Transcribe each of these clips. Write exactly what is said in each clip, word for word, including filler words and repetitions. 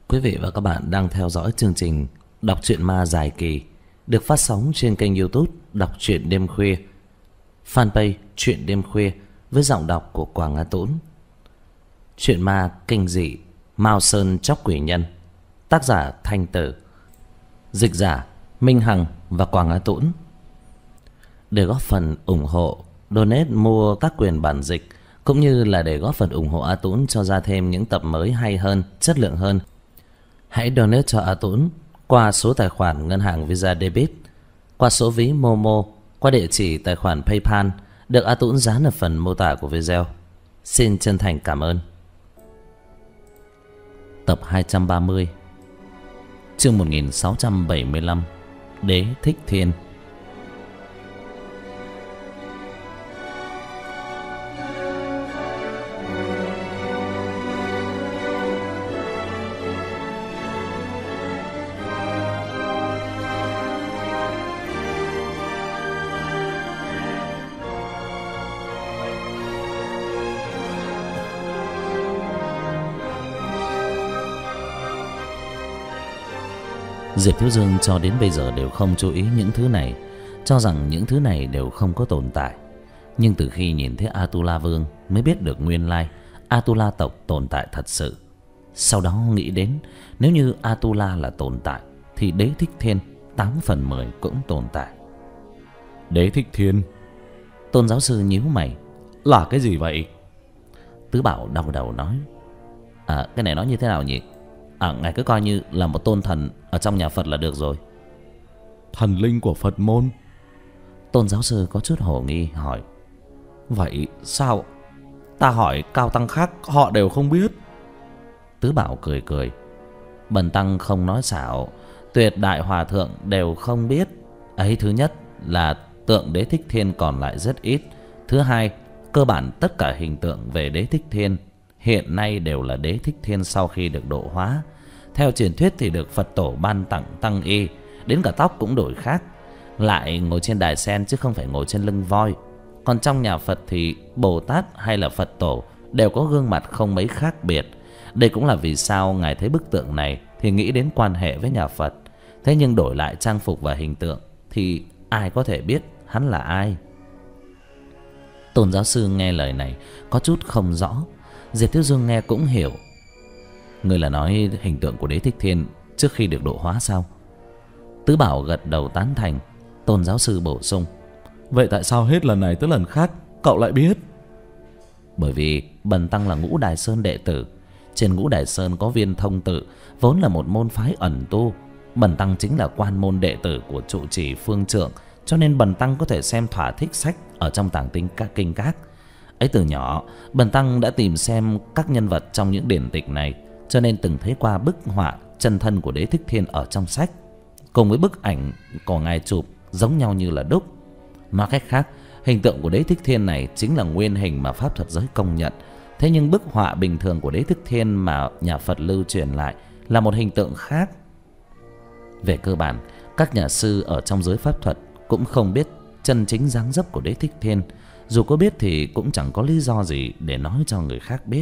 Quý vị và các bạn đang theo dõi chương trình Đọc truyện ma dài kỳ được phát sóng trên kênh YouTube Đọc truyện đêm khuya, fanpage Truyện đêm khuya với giọng đọc của Quảng Á Tũng. Truyện ma kinh dị Mao Sơn Chóc Quỷ Nhân, tác giả Thanh Tử, dịch giả Minh Hằng và Quảng Á Tũng. Để góp phần ủng hộ, donate mua các quyền bản dịch cũng như là để góp phần ủng hộ Á Tũng cho ra thêm những tập mới hay hơn, chất lượng hơn, hãy donate cho Á Tũng qua số tài khoản ngân hàng Visa Debit, qua số ví Momo, qua địa chỉ tài khoản PayPal được Á Tũng dán ở phần mô tả của video. Xin chân thành cảm ơn. Tập hai trăm ba mươi, chương một nghìn sáu trăm bảy mươi lăm, Đế Thích Thiên. Diệp Thiếu Dương cho đến bây giờ đều không chú ý những thứ này, cho rằng những thứ này đều không có tồn tại. Nhưng từ khi nhìn thấy Atula Vương mới biết được nguyên lai Atula tộc tồn tại thật sự. Sau đó nghĩ đến nếu như Atula là tồn tại thì Đế Thích Thiên tám phần mười cũng tồn tại. Đế Thích Thiên? Tôn giáo sư nhíu mày. Là cái gì vậy? Tứ Bảo đau đầu nói, À cái này nói như thế nào nhỉ? À ngài cứ coi như là một tôn thần ở trong nhà Phật là được rồi. Thần linh của Phật môn? Tôn giáo sư có chút hồ nghi hỏi. Vậy sao ta hỏi cao tăng khác họ đều không biết? Tứ Bảo cười cười. Bần tăng không nói xạo, tuyệt đại hòa thượng đều không biết. Ấy thứ nhất là tượng Đế Thích Thiên còn lại rất ít. Thứ hai, cơ bản tất cả hình tượng về Đế Thích Thiên hiện nay đều là Đế Thích Thiên sau khi được độ hóa. Theo truyền thuyết thì được Phật tổ ban tặng tăng y, đến cả tóc cũng đổi khác, lại ngồi trên đài sen chứ không phải ngồi trên lưng voi. Còn trong nhà Phật thì Bồ Tát hay là Phật tổ đều có gương mặt không mấy khác biệt. Đây cũng là vì sao ngài thấy bức tượng này thì nghĩ đến quan hệ với nhà Phật. Thế nhưng đổi lại trang phục và hình tượng thì ai có thể biết hắn là ai? Tôn giáo sư nghe lời này có chút không rõ. Diệp Thiếu Dương nghe cũng hiểu. Ngươi là nói hình tượng của Đế Thích Thiên trước khi được độ hóa sao? Tứ Bảo gật đầu tán thành. Tôn giáo sư bổ sung, vậy tại sao hết lần này tới lần khác cậu lại biết? Bởi vì bần tăng là Ngũ Đài Sơn đệ tử. Trên Ngũ Đài Sơn có Viên Thông Tự, vốn là một môn phái ẩn tu. Bần tăng chính là quan môn đệ tử của trụ trì Phương Trượng, cho nên bần tăng có thể xem thỏa thích sách ở trong tàng tinh các kinh các. Ấy từ nhỏ bần tăng đã tìm xem các nhân vật trong những điển tịch này, cho nên từng thấy qua bức họa chân thân của Đế Thích Thiên ở trong sách, cùng với bức ảnh của ngài chụp giống nhau như là đúc. Nói cách khác, hình tượng của Đế Thích Thiên này chính là nguyên hình mà pháp thuật giới công nhận. Thế nhưng bức họa bình thường của Đế Thích Thiên mà nhà Phật lưu truyền lại là một hình tượng khác. Về cơ bản, các nhà sư ở trong giới pháp thuật cũng không biết chân chính dáng dấp của Đế Thích Thiên. Dù có biết thì cũng chẳng có lý do gì để nói cho người khác biết.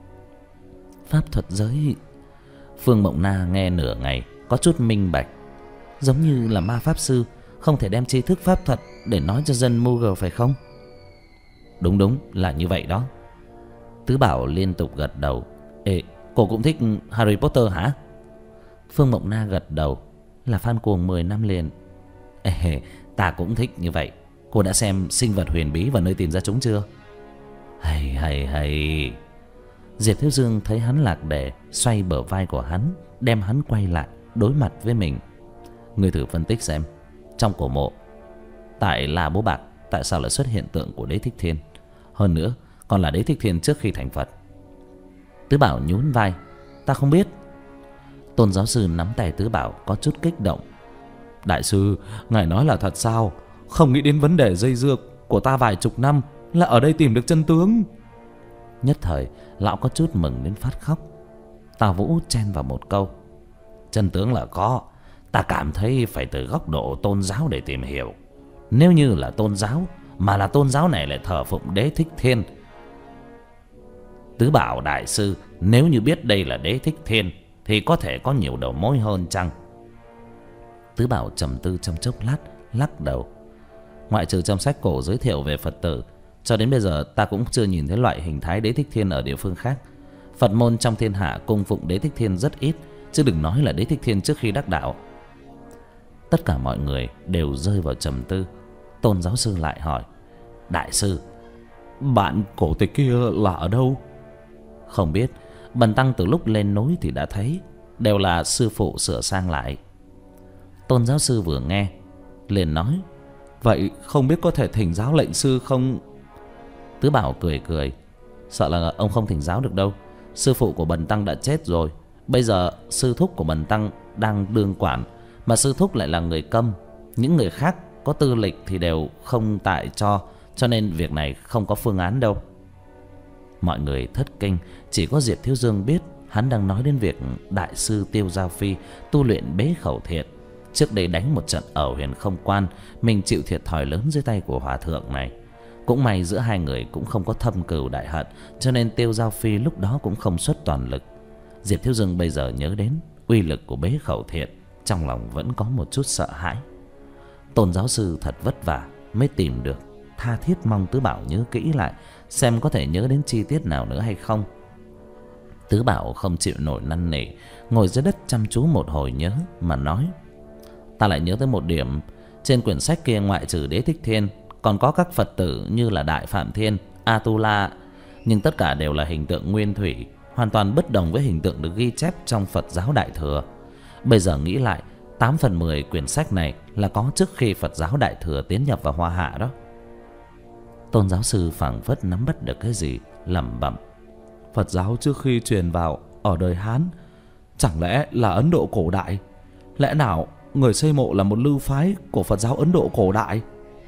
Pháp thuật giới... Phương Mộng Na nghe nửa ngày có chút minh bạch. Giống như là ma pháp sư không thể đem tri thức pháp thuật để nói cho dân Mughal phải không? Đúng đúng là như vậy đó. Tứ Bảo liên tục gật đầu. Ê, cô cũng thích Harry Potter hả? Phương Mộng Na gật đầu. Là fan cuồng mười năm liền. Ê, ta cũng thích như vậy. Cô đã xem Sinh vật huyền bí và nơi tìm ra chúng chưa? Hay hay hay. Diệp Thiếu Dương thấy hắn lạc đề, xoay bờ vai của hắn, đem hắn quay lại đối mặt với mình. Ngươi thử phân tích xem, trong cổ mộ tại La Bố Bạc tại sao lại xuất hiện tượng của Đế Thích Thiên? Hơn nữa còn là Đế Thích Thiên trước khi thành Phật. Tứ Bảo nhún vai. Ta không biết. Tôn giáo sư nắm tay Tứ Bảo có chút kích động. Đại sư, ngài nói là thật sao? Không nghĩ đến vấn đề dây dưa của ta vài chục năm là ở đây tìm được chân tướng. Nhất thời lão có chút mừng đến phát khóc. Tào Vũ chen vào một câu. Chân tướng là có, ta cảm thấy phải từ góc độ tôn giáo để tìm hiểu. Nếu như là tôn giáo, mà là tôn giáo này lại thờ phụng Đế Thích Thiên, Tứ Bảo đại sư nếu như biết đây là Đế Thích Thiên thì có thể có nhiều đầu mối hơn chăng? Tứ Bảo trầm tư trong chốc lát, lắc đầu. Ngoại trừ trong sách cổ giới thiệu về Phật tử, cho đến bây giờ ta cũng chưa nhìn thấy loại hình thái Đế Thích Thiên ở địa phương khác. Phật môn trong thiên hạ cung phụng Đế Thích Thiên rất ít, chứ đừng nói là Đế Thích Thiên trước khi đắc đạo. Tất cả mọi người đều rơi vào trầm tư. Tôn giáo sư lại hỏi: Đại sư, bạn cổ tịch kia là ở đâu? Không biết, bần tăng từ lúc lên núi thì đã thấy, đều là sư phụ sửa sang lại. Tôn giáo sư vừa nghe liền nói: Vậy không biết có thể thỉnh giáo lệnh sư không? Tứ Bảo cười cười: Sợ là ông không thỉnh giáo được đâu. Sư phụ của bần tăng đã chết rồi, bây giờ sư thúc của bần tăng đang đương quản, mà sư thúc lại là người Câm. Những người khác có tư lịch thì đều không tại cho, cho nên việc này không có phương án đâu. Mọi người thất kinh, chỉ có Diệp Thiếu Dương biết hắn đang nói đến việc đại sư Tiêu Giao Phi tu luyện bế khẩu thiện. Trước đây đánh một trận ở Huyền Không Quan, mình chịu thiệt thòi lớn dưới tay của hòa thượng này. Cũng may giữa hai người cũng không có thâm cừu đại hận, cho nên Tiêu Giao Phi lúc đó cũng không xuất toàn lực. Diệp Thiếu Dương bây giờ nhớ đến uy lực của bế khẩu thiện, trong lòng vẫn có một chút sợ hãi. Tôn giáo sư thật vất vả mới tìm được, tha thiết mong Tứ Bảo nhớ kỹ lại, xem có thể nhớ đến chi tiết nào nữa hay không. Tứ Bảo không chịu nổi năn nỉ, ngồi dưới đất chăm chú một hồi nhớ mà nói: Ta lại nhớ tới một điểm, trên quyển sách kia ngoại trừ Đế Thích Thiên còn có các Phật tử như là Đại Phạm Thiên, Atula, nhưng tất cả đều là hình tượng nguyên thủy, hoàn toàn bất đồng với hình tượng được ghi chép trong Phật giáo Đại Thừa. Bây giờ nghĩ lại, tám phần mười quyển sách này là có trước khi Phật giáo Đại Thừa tiến nhập vào Hoa Hạ đó. Tôn giáo sư phảng phất nắm bắt được cái gì, lẩm bẩm: Phật giáo trước khi truyền vào ở đời Hán, chẳng lẽ là Ấn Độ cổ đại? Lẽ nào người xây mộ là một lưu phái của Phật giáo Ấn Độ cổ đại?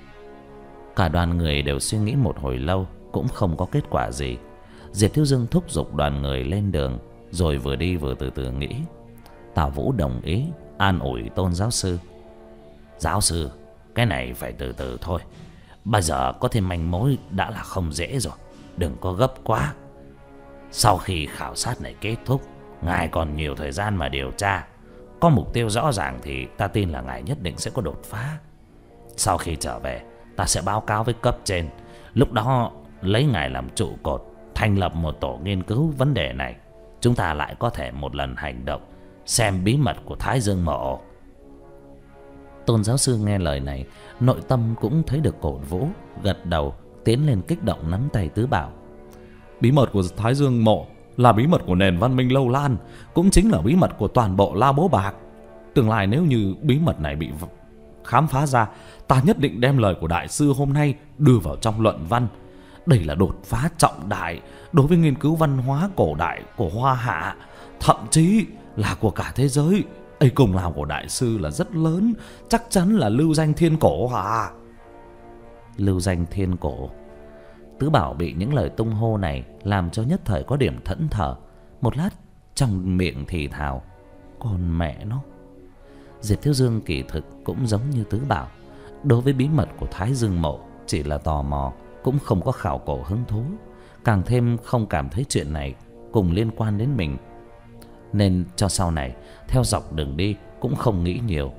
Cả đoàn người đều suy nghĩ một hồi lâu, cũng không có kết quả gì. Diệp Thiếu Dương thúc giục đoàn người lên đường, rồi vừa đi vừa từ từ nghĩ. Tào Vũ đồng ý, an ủi Tôn giáo sư: Giáo sư, cái này phải từ từ thôi. Bây giờ có thêm manh mối đã là không dễ rồi, đừng có gấp quá. Sau khi khảo sát này kết thúc, ngài còn nhiều thời gian mà điều tra. Có mục tiêu rõ ràng thì ta tin là ngài nhất định sẽ có đột phá. Sau khi trở về, ta sẽ báo cáo với cấp trên. Lúc đó lấy ngài làm trụ cột, thành lập một tổ nghiên cứu vấn đề này. Chúng ta lại có thể một lần hành động, xem bí mật của Thái Dương Mộ. Tôn giáo sư nghe lời này, nội tâm cũng thấy được cổ vũ, gật đầu, tiến lên kích động nắm tay Tứ Bảo: Bí mật của Thái Dương Mộ là bí mật của nền văn minh Lâu Lan, cũng chính là bí mật của toàn bộ La Bố Bạc. Tương lai nếu như bí mật này bị khám phá ra, ta nhất định đem lời của đại sư hôm nay đưa vào trong luận văn. Đây là đột phá trọng đại đối với nghiên cứu văn hóa cổ đại của Hoa Hạ, thậm chí là của cả thế giới. Ấy, công lao của đại sư là rất lớn, chắc chắn là lưu danh thiên cổ à? Lưu danh thiên cổ? Tứ Bảo bị những lời tung hô này làm cho nhất thời có điểm thẫn thờ. Một lát trong miệng thì thào: Con mẹ nó! Diệp Thiếu Dương kỳ thực cũng giống như Tứ Bảo, đối với bí mật của Thái Dương Mộ chỉ là tò mò, cũng không có khảo cổ hứng thú, càng thêm không cảm thấy chuyện này cùng liên quan đến mình, nên cho sau này theo dọc đường đi cũng không nghĩ nhiều.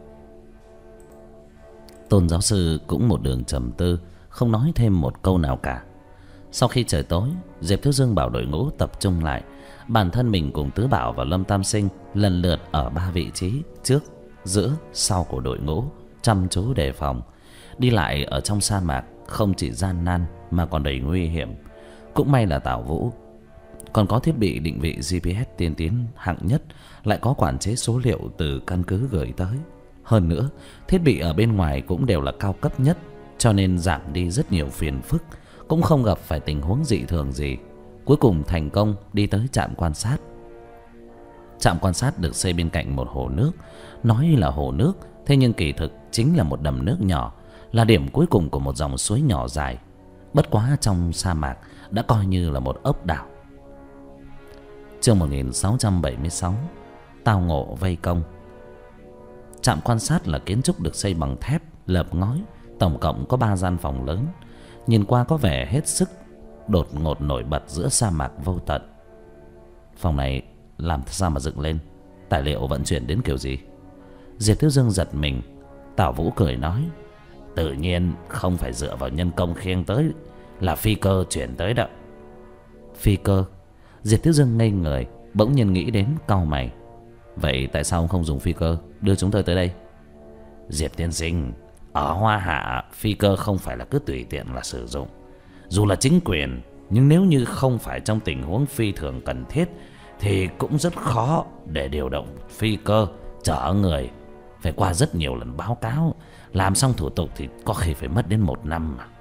Tôn giáo sư cũng một đường trầm tư, không nói thêm một câu nào cả. Sau khi trời tối, Diệp Thiếu Dương bảo đội ngũ tập trung lại. Bản thân mình cùng Tứ Bảo và Lâm Tam Sinh lần lượt ở ba vị trí trước, giữa, sau của đội ngũ, chăm chú đề phòng. Đi lại ở trong sa mạc không chỉ gian nan mà còn đầy nguy hiểm. Cũng may là Tào Vũ còn có thiết bị định vị giê pê ét tiên tiến hạng nhất, lại có quản chế số liệu từ căn cứ gửi tới. Hơn nữa, thiết bị ở bên ngoài cũng đều là cao cấp nhất, cho nên giảm đi rất nhiều phiền phức, cũng không gặp phải tình huống dị thường gì. Cuối cùng thành công đi tới trạm quan sát. Trạm quan sát được xây bên cạnh một hồ nước. Nói là hồ nước, thế nhưng kỳ thực chính là một đầm nước nhỏ, là điểm cuối cùng của một dòng suối nhỏ dài. Bất quá trong sa mạc đã coi như là một ốc đảo. Chương một nghìn sáu trăm bảy mươi sáu, tao ngộ vây công. Trạm quan sát là kiến trúc được xây bằng thép, lợp ngói, tổng cộng có ba gian phòng lớn, nhìn qua có vẻ hết sức đột ngột nổi bật giữa sa mạc vô tận. Phòng này làm sao mà dựng lên? Tài liệu vận chuyển đến kiểu gì? Diệp Thiếu Dương giật mình. Tào Vũ cười nói: Tự nhiên không phải dựa vào nhân công khiêng tới, là phi cơ chuyển tới đó. Phi cơ? Diệp Thiếu Dương ngây người, bỗng nhiên nghĩ đến, cau mày. Vậy tại sao ông không dùng phi cơ đưa chúng tôi tới đây? Diệp tiên sinh, ở Hoa Hạ phi cơ không phải là cứ tùy tiện là sử dụng. Dù là chính quyền, nhưng nếu như không phải trong tình huống phi thường cần thiết thì cũng rất khó để điều động phi cơ chở người. Phải qua rất nhiều lần báo cáo, làm xong thủ tục thì có khi phải mất đến một năm mà.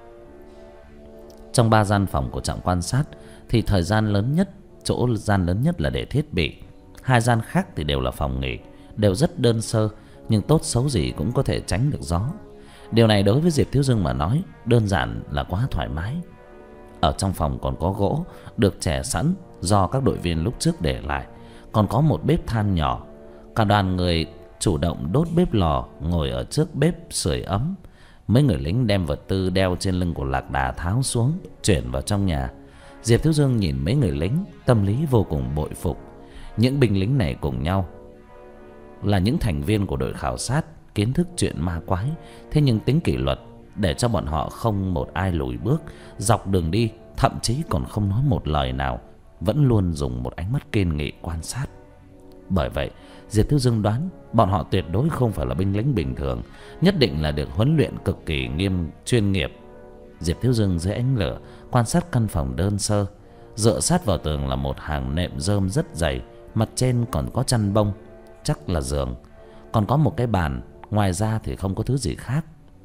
Trong ba gian phòng của trạm quan sát thì thời gian lớn nhất, chỗ gian lớn nhất là để thiết bị. Hai gian khác thì đều là phòng nghỉ, đều rất đơn sơ, nhưng tốt xấu gì cũng có thể tránh được gió. Điều này đối với Diệp Thiếu Dương mà nói đơn giản là quá thoải mái. Ở trong phòng còn có gỗ được chẻ sẵn do các đội viên lúc trước để lại, còn có một bếp than nhỏ. Cả đoàn người chủ động đốt bếp lò, ngồi ở trước bếp sưởi ấm. Mấy người lính đem vật tư đeo trên lưng của Lạc Đà tháo xuống, chuyển vào trong nhà. Diệp Thiếu Dương nhìn mấy người lính, tâm lý vô cùng bội phục. Những binh lính này cùng nhau là những thành viên của đội khảo sát, kiến thức chuyện ma quái, thế nhưng tính kỷ luật để cho bọn họ không một ai lùi bước. Dọc đường đi thậm chí còn không nói một lời nào, vẫn luôn dùng một ánh mắt kiên nghị quan sát. Bởi vậy Diệp Thiếu Dương đoán bọn họ tuyệt đối không phải là binh lính bình thường, nhất định là được huấn luyện cực kỳ nghiêm chuyên nghiệp. Diệp Thiếu Dương dưới ánh lửa quan sát căn phòng đơn sơ. Dựa sát vào tường là một hàng nệm rơm rất dày, mặt trên còn có chăn bông, chắc là giường. Còn có một cái bàn, ngoài ra thì không có thứ gì khác.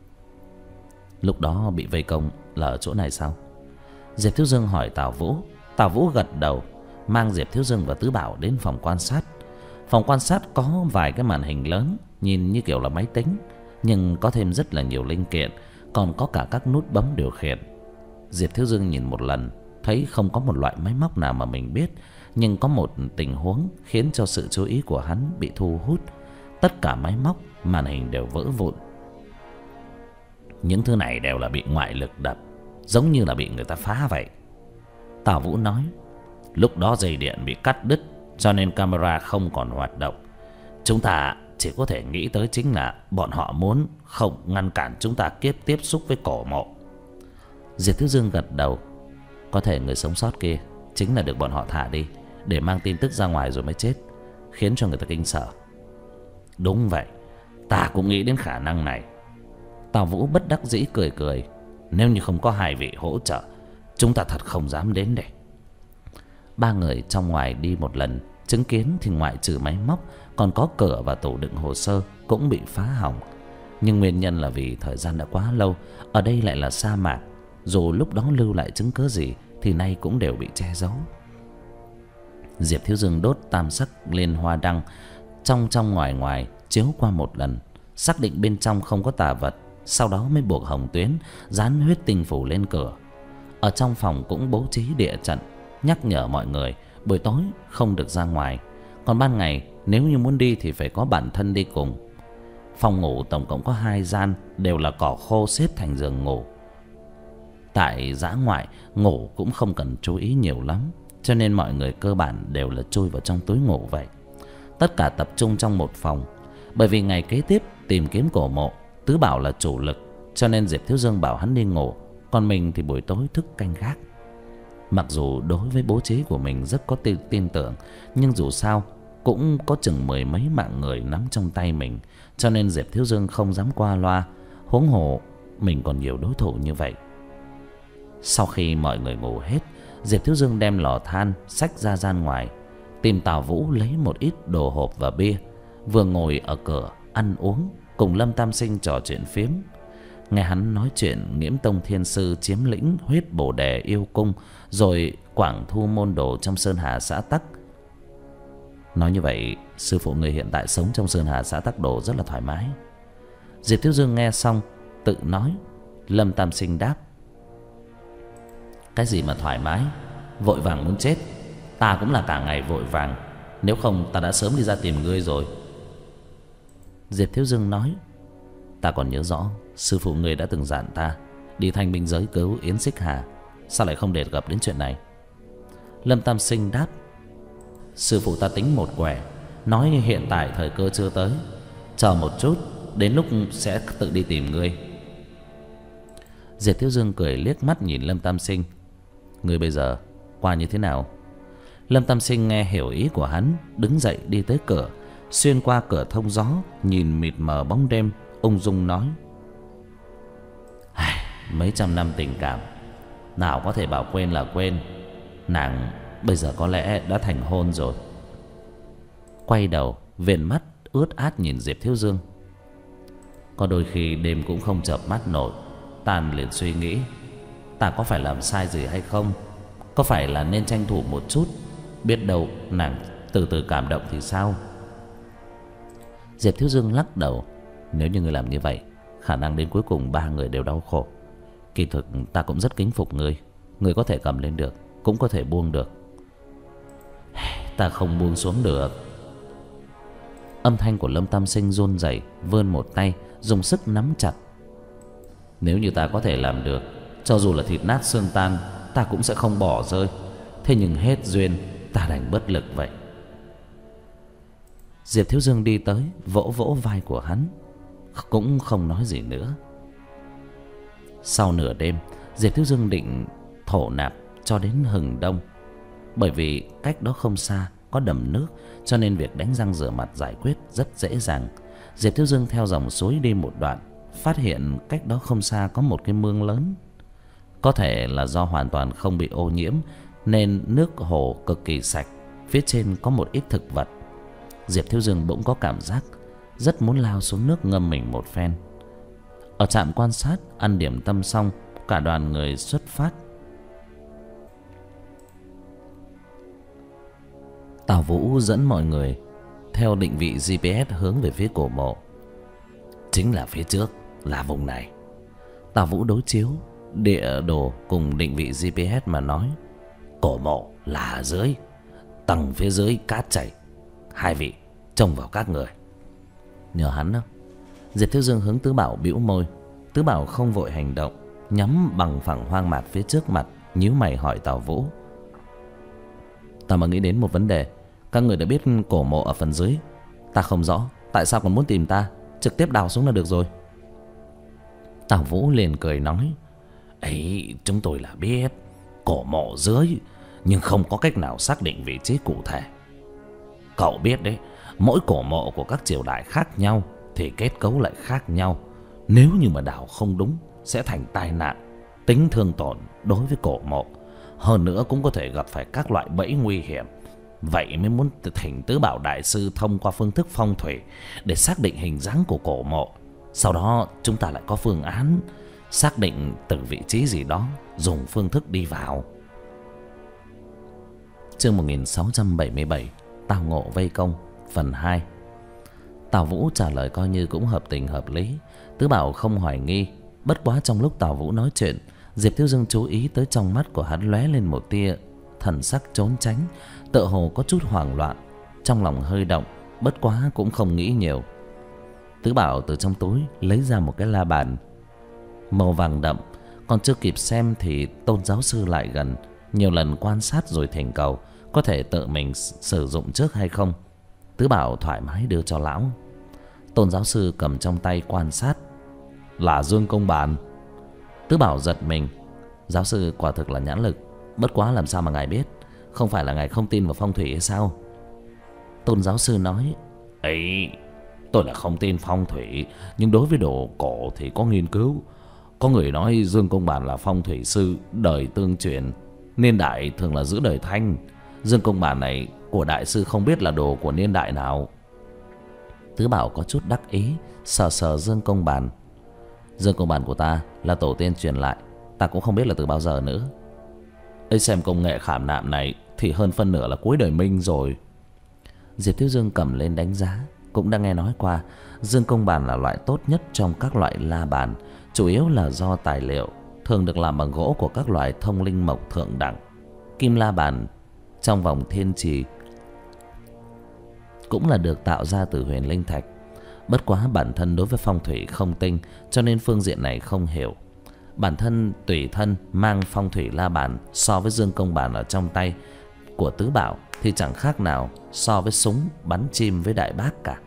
Lúc đó bị vây công là ở chỗ này sao? Diệp Thiếu Dương hỏi Tào Vũ. Tào Vũ gật đầu, mang Diệp Thiếu Dương và Tứ Bảo đến phòng quan sát. Phòng quan sát có vài cái màn hình lớn, nhìn như kiểu là máy tính, nhưng có thêm rất là nhiều linh kiện, còn có cả các nút bấm điều khiển. Diệp Thiếu Dương nhìn một lần, thấy không có một loại máy móc nào mà mình biết, nhưng có một tình huống khiến cho sự chú ý của hắn bị thu hút. Tất cả máy móc, màn hình đều vỡ vụn. Những thứ này đều là bị ngoại lực đập, giống như là bị người ta phá vậy. Tào Vũ nói: Lúc đó dây điện bị cắt đứt, cho nên camera không còn hoạt động. Chúng ta chỉ có thể nghĩ tới chính là bọn họ muốn không ngăn cản chúng ta tiếp tiếp xúc với cổ mộ. Diệp Thiếu Dương gật đầu. Có thể người sống sót kia chính là được bọn họ thả đi để mang tin tức ra ngoài rồi mới chết, khiến cho người ta kinh sợ. Đúng vậy, ta cũng nghĩ đến khả năng này. Tào Vũ bất đắc dĩ cười cười. Nếu như không có hai vị hỗ trợ, chúng ta thật không dám đến đây. Ba người trong ngoài đi một lần, chứng kiến thì ngoại trừ máy móc, còn có cửa và tủ đựng hồ sơ cũng bị phá hỏng. Nhưng nguyên nhân là vì thời gian đã quá lâu, ở đây lại là sa mạc. Dù lúc đó lưu lại chứng cứ gì thì nay cũng đều bị che giấu. Diệp Thiếu Dương đốt tam sắc liên hoa đăng, trong trong ngoài ngoài chiếu qua một lần, xác định bên trong không có tà vật, sau đó mới buộc hồng tuyến, dán huyết tinh phủ lên cửa. Ở trong phòng cũng bố trí địa trận, nhắc nhở mọi người buổi tối không được ra ngoài, còn ban ngày nếu như muốn đi thì phải có bản thân đi cùng. Phòng ngủ tổng cộng có hai gian, đều là cỏ khô xếp thành giường ngủ. Tại dã ngoại ngủ cũng không cần chú ý nhiều lắm, cho nên mọi người cơ bản đều là chui vào trong túi ngủ vậy. Tất cả tập trung trong một phòng. Bởi vì ngày kế tiếp tìm kiếm cổ mộ, Tứ Bảo là chủ lực, cho nên Diệp Thiếu Dương bảo hắn đi ngủ, còn mình thì buổi tối thức canh gác. Mặc dù đối với bố trí của mình rất có tin, tin tưởng, nhưng dù sao cũng có chừng mười mấy mạng người nắm trong tay mình, cho nên Diệp Thiếu Dương không dám qua loa, huống hồ mình còn nhiều đối thủ như vậy. Sau khi mọi người ngủ hết, Diệp Thiếu Dương đem lò than xách ra gian ngoài, tìm Tào Vũ lấy một ít đồ hộp và bia, vừa ngồi ở cửa ăn uống, cùng Lâm Tam Sinh trò chuyện phiếm. Nghe hắn nói chuyện Nghiễm Tông Thiên Sư chiếm lĩnh huyết bổ đề yêu cung, rồi quảng thu môn đồ trong Sơn Hà xã Tắc. Nói như vậy, sư phụ người hiện tại sống trong Sơn Hà xã Tắc Đồ rất là thoải mái. Diệp Thiếu Dương nghe xong tự nói. Lâm Tam Sinh đáp: Cái gì mà thoải mái, vội vàng muốn chết. Ta cũng là cả ngày vội vàng, nếu không ta đã sớm đi ra tìm ngươi rồi. Diệp Thiếu Dương nói: Ta còn nhớ rõ sư phụ ngươi đã từng dặn ta đi thanh binh giới cứu Yến Xích Hà, sao lại không đề cập đến chuyện này? Lâm Tam Sinh đáp: Sư phụ ta tính một quẻ, nói hiện tại thời cơ chưa tới, chờ một chút, đến lúc sẽ tự đi tìm ngươi. Diệp Thiếu Dương cười liếc mắt nhìn Lâm Tam Sinh. Ngươi bây giờ qua như thế nào? Lâm Tam Sinh nghe hiểu ý của hắn, đứng dậy đi tới cửa, xuyên qua cửa thông gió, nhìn mịt mờ bóng đêm, ung dung nói: mấy trăm năm tình cảm, nào có thể bảo quên là quên. Nàng bây giờ có lẽ đã thành hôn rồi. Quay đầu, viền mắt ướt át nhìn Diệp Thiếu Dương. Có đôi khi đêm cũng không chợp mắt nổi. Tàn liền suy nghĩ, ta có phải làm sai gì hay không? Có phải là nên tranh thủ một chút, biết đâu nàng từ từ cảm động thì sao? Diệp Thiếu Dương lắc đầu. Nếu như ngươi làm như vậy, khả năng đến cuối cùng ba người đều đau khổ. Kỳ thực ta cũng rất kính phục ngươi. Ngươi có thể cầm lên được, cũng có thể buông được. Ta không buông xuống được. Âm thanh của Lâm Tam Sinh run rẩy, vươn một tay, dùng sức nắm chặt. Nếu như ta có thể làm được, cho dù là thịt nát xương tan, ta cũng sẽ không bỏ rơi. Thế nhưng hết duyên, ta đành bất lực vậy. Diệp Thiếu Dương đi tới, vỗ vỗ vai của hắn, cũng không nói gì nữa. Sau nửa đêm, Diệp Thiếu Dương định thổ nạp cho đến hừng đông. Bởi vì cách đó không xa có đầm nước, cho nên việc đánh răng rửa mặt giải quyết rất dễ dàng. Diệp Thiếu Dương theo dòng suối đi một đoạn, phát hiện cách đó không xa có một cái mương lớn. Có thể là do hoàn toàn không bị ô nhiễm nên nước hồ cực kỳ sạch. Phía trên có một ít thực vật. Diệp Thiếu Dương bỗng có cảm giác rất muốn lao xuống nước ngâm mình một phen. Ở trạm quan sát ăn điểm tâm xong, cả đoàn người xuất phát. Tào Vũ dẫn mọi người theo định vị giê pê ét hướng về phía cổ mộ. Chính là phía trước là vùng này. Tào Vũ đối chiếu địa đồ cùng định vị giê pê ét mà nói. Cổ mộ là ở dưới, tầng phía dưới cát chảy. Hai vị trông vào các người. Nhờ hắn đó. Diệp Thiếu Dương hướng Tứ Bảo bĩu môi. Tứ Bảo không vội hành động, nhắm bằng phẳng hoang mạc phía trước mặt, nhíu mày hỏi Tào Vũ. Ta mà nghĩ đến một vấn đề. Các người đã biết cổ mộ ở phần dưới, ta không rõ tại sao còn muốn tìm ta, trực tiếp đào xuống là được rồi. Tào Vũ liền cười nói: ấy, chúng tôi là biết cổ mộ dưới, nhưng không có cách nào xác định vị trí cụ thể. Cậu biết đấy, mỗi cổ mộ của các triều đại khác nhau thì kết cấu lại khác nhau. Nếu như mà đào không đúng sẽ thành tai nạn, tính thương tổn đối với cổ mộ. Hơn nữa cũng có thể gặp phải các loại bẫy nguy hiểm. Vậy mới muốn thỉnh Tứ Bảo đại sư thông qua phương thức phong thủy để xác định hình dáng của cổ mộ. Sau đó chúng ta lại có phương án xác định từ vị trí gì đó, dùng phương thức đi vào. Chương một nghìn sáu trăm bảy mươi bảy, Tào Ngộ vây công, phần hai. Tào Vũ trả lời coi như cũng hợp tình hợp lý. Tứ Bảo không hoài nghi. Bất quá trong lúc Tào Vũ nói chuyện, Diệp Thiếu Dương chú ý tới trong mắt của hắn lóe lên một tia thần sắc trốn tránh, tựa hồ có chút hoảng loạn. Trong lòng hơi động, bất quá cũng không nghĩ nhiều. Tứ Bảo từ trong túi lấy ra một cái la bàn màu vàng đậm. Còn chưa kịp xem thì Tôn giáo sư lại gần, nhiều lần quan sát rồi thỉnh cầu có thể tự mình sử dụng trước hay không. Tứ Bảo thoải mái đưa cho lão. Tôn giáo sư cầm trong tay quan sát. Là Dương Công Bàn. Tứ Bảo giật mình. Giáo sư quả thực là nhãn lực. Bất quá làm sao mà ngài biết? Không phải là ngài không tin vào phong thủy hay sao? Tôn giáo sư nói: ấy, tôi là không tin phong thủy, nhưng đối với đồ cổ thì có nghiên cứu. Có người nói Dương Công Bàn là phong thủy sư đời tương truyền, niên đại thường là giữa đời Thanh. Dương Công Bàn này của đại sư không biết là đồ của niên đại nào. Tứ Bảo có chút đắc ý, sờ sờ Dương Công Bàn. Dương Công Bàn của ta là tổ tiên truyền lại, ta cũng không biết là từ bao giờ nữa. Ấy, xem công nghệ khảm nạm này thì hơn phân nửa là cuối đời Minh rồi. Diệp Thiếu Dương cầm lên đánh giá. Cũng đã nghe nói qua Dương Công Bàn là loại tốt nhất trong các loại la bàn, chủ yếu là do tài liệu thường được làm bằng gỗ của các loại thông linh mộc thượng đẳng. Kim la bàn trong vòng thiên trì cũng là được tạo ra từ huyền linh thạch. Bất quá bản thân đối với phong thủy không tinh, cho nên phương diện này không hiểu. Bản thân tùy thân mang phong thủy la bàn so với Dương Công Bàn ở trong tay của Tứ Bảo thì chẳng khác nào so với súng bắn chim với đại bác cả.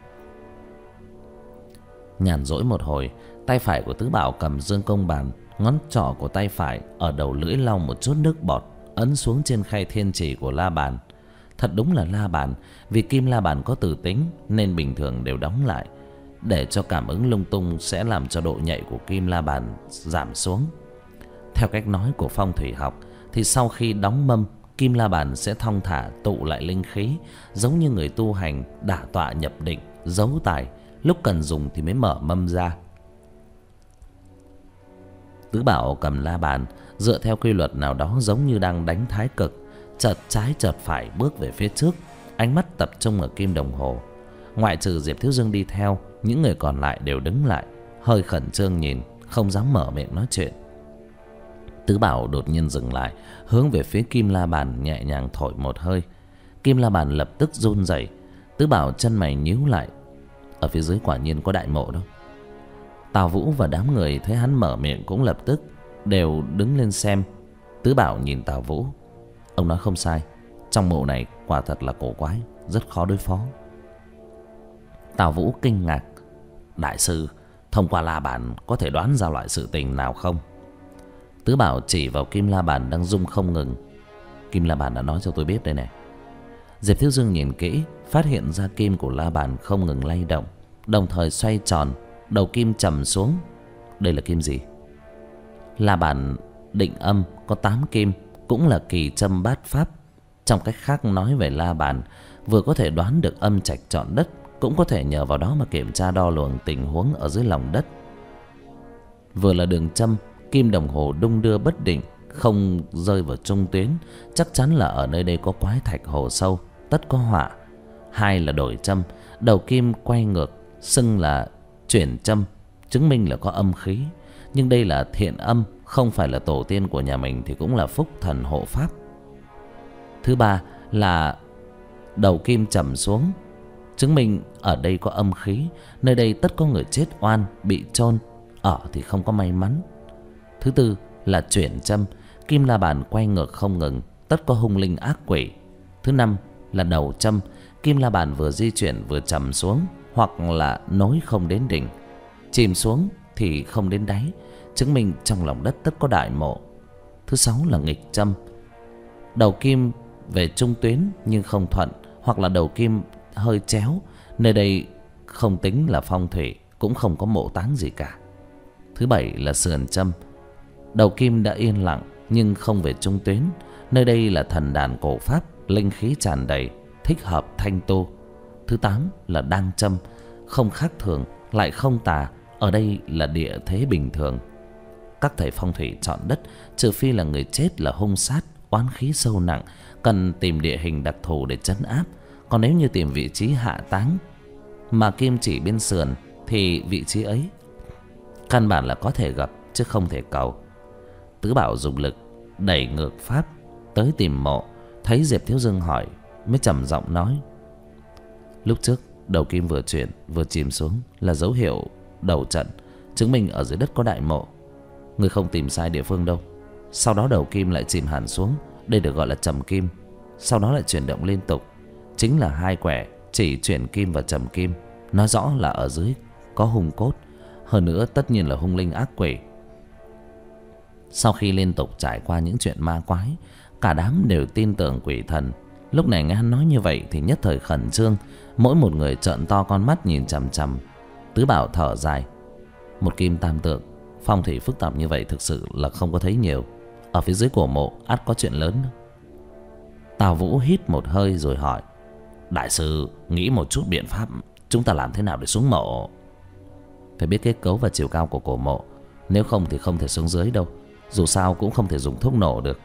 Nhàn rỗi một hồi, tay phải của Tứ Bảo cầm dương công bàn, ngón trỏ của tay phải ở đầu lưỡi lau một chút nước bọt, ấn xuống trên khay thiên chỉ của la bàn. Thật đúng là la bàn, vì kim la bàn có từ tính nên bình thường đều đóng lại, để cho cảm ứng lung tung sẽ làm cho độ nhạy của kim la bàn giảm xuống. Theo cách nói của phong thủy học thì sau khi đóng mâm, kim la bàn sẽ thong thả tụ lại linh khí, giống như người tu hành đả tọa nhập định, giấu tài, lúc cần dùng thì mới mở mâm ra. Tứ Bảo cầm la bàn, dựa theo quy luật nào đó giống như đang đánh thái cực, chợt trái chợt phải bước về phía trước, ánh mắt tập trung ở kim đồng hồ. Ngoại trừ Diệp Thiếu Dương đi theo, những người còn lại đều đứng lại, hơi khẩn trương nhìn, không dám mở miệng nói chuyện. Tứ Bảo đột nhiên dừng lại, hướng về phía kim la bàn nhẹ nhàng thổi một hơi. Kim la bàn lập tức run rẩy. Tứ Bảo chân mày nhíu lại. Ở phía dưới quả nhiên có đại mộ đâu. Tào Vũ và đám người thấy hắn mở miệng cũng lập tức đều đứng lên xem. Tứ Bảo nhìn Tào Vũ. Ông nói không sai, trong mộ này quả thật là cổ quái, rất khó đối phó. Tào Vũ kinh ngạc. Đại sư, thông qua la bàn có thể đoán ra loại sự tình nào không? Tứ Bảo chỉ vào kim la bàn đang rung không ngừng. Kim la bàn đã nói cho tôi biết đây này. Diệp Thiếu Dương nhìn kỹ, phát hiện ra kim của la bàn không ngừng lay động, đồng thời xoay tròn, đầu kim trầm xuống. Đây là kim gì? La bàn định âm có tám kim, cũng là kỳ châm bát pháp. Trong cách khác nói về la bàn, vừa có thể đoán được âm trạch chọn đất, cũng có thể nhờ vào đó mà kiểm tra đo lường tình huống ở dưới lòng đất. Vừa là đường châm, kim đồng hồ đung đưa bất định, không rơi vào trung tuyến, chắc chắn là ở nơi đây có quái thạch hồ sâu, tất có họa. Hai là đổi châm, đầu kim quay ngược, xưng là chuyển châm, chứng minh là có âm khí. Nhưng đây là thiện âm, không phải là tổ tiên của nhà mình thì cũng là phúc thần hộ pháp. Thứ ba là đầu kim trầm xuống, chứng minh ở đây có âm khí, nơi đây tất có người chết oan, bị chôn, ở thì không có may mắn. Thứ tư là chuyển châm, kim la bàn quay ngược không ngừng, tất có hung linh ác quỷ. Thứ năm là đầu châm, kim la bàn vừa di chuyển vừa trầm xuống, hoặc là nối không đến đỉnh, chìm xuống thì không đến đáy, chứng minh trong lòng đất tất có đại mộ. Thứ sáu là nghịch châm, đầu kim về trung tuyến nhưng không thuận, hoặc là đầu kim hơi chéo, nơi đây không tính là phong thủy, cũng không có mộ táng gì cả. Thứ bảy là sườn châm, đầu kim đã yên lặng nhưng không về trung tuyến, nơi đây là thần đàn cổ pháp, linh khí tràn đầy, thích hợp thanh tu. Thứ tám là đăng châm, không khác thường lại không tà, ở đây là địa thế bình thường. Các thầy phong thủy chọn đất, trừ phi là người chết là hung sát, oán khí sâu nặng, cần tìm địa hình đặc thù để trấn áp. Còn nếu như tìm vị trí hạ táng mà kim chỉ bên sườn thì vị trí ấy căn bản là có thể gặp chứ không thể cầu. Tứ Bảo dùng lực đẩy ngược pháp tới tìm mộ, thấy Diệp Thiếu Dương hỏi mới trầm giọng nói: lúc trước đầu kim vừa chuyển vừa chìm xuống là dấu hiệu đầu trận, chứng minh ở dưới đất có đại mộ. Người không tìm sai địa phương đâu. Sau đó đầu kim lại chìm hẳn xuống, đây được gọi là trầm kim. Sau đó lại chuyển động liên tục, chính là hai quẻ chỉ chuyển kim và trầm kim, nói rõ là ở dưới có hung cốt, hơn nữa tất nhiên là hung linh ác quỷ. Sau khi liên tục trải qua những chuyện ma quái, cả đám đều tin tưởng quỷ thần. Lúc này nghe hắn nói như vậy thì nhất thời khẩn trương, mỗi một người trợn to con mắt nhìn chằm chằm. Tứ Bảo thở dài: một kim tam tượng, phong thủy phức tạp như vậy thực sự là không có thấy nhiều. Ở phía dưới cổ mộ ắt có chuyện lớn. Tào Vũ hít một hơi rồi hỏi: đại sư nghĩ một chút biện pháp, chúng ta làm thế nào để xuống mộ? Phải biết kết cấu và chiều cao của cổ mộ, nếu không thì không thể xuống dưới đâu. Dù sao cũng không thể dùng thuốc nổ được.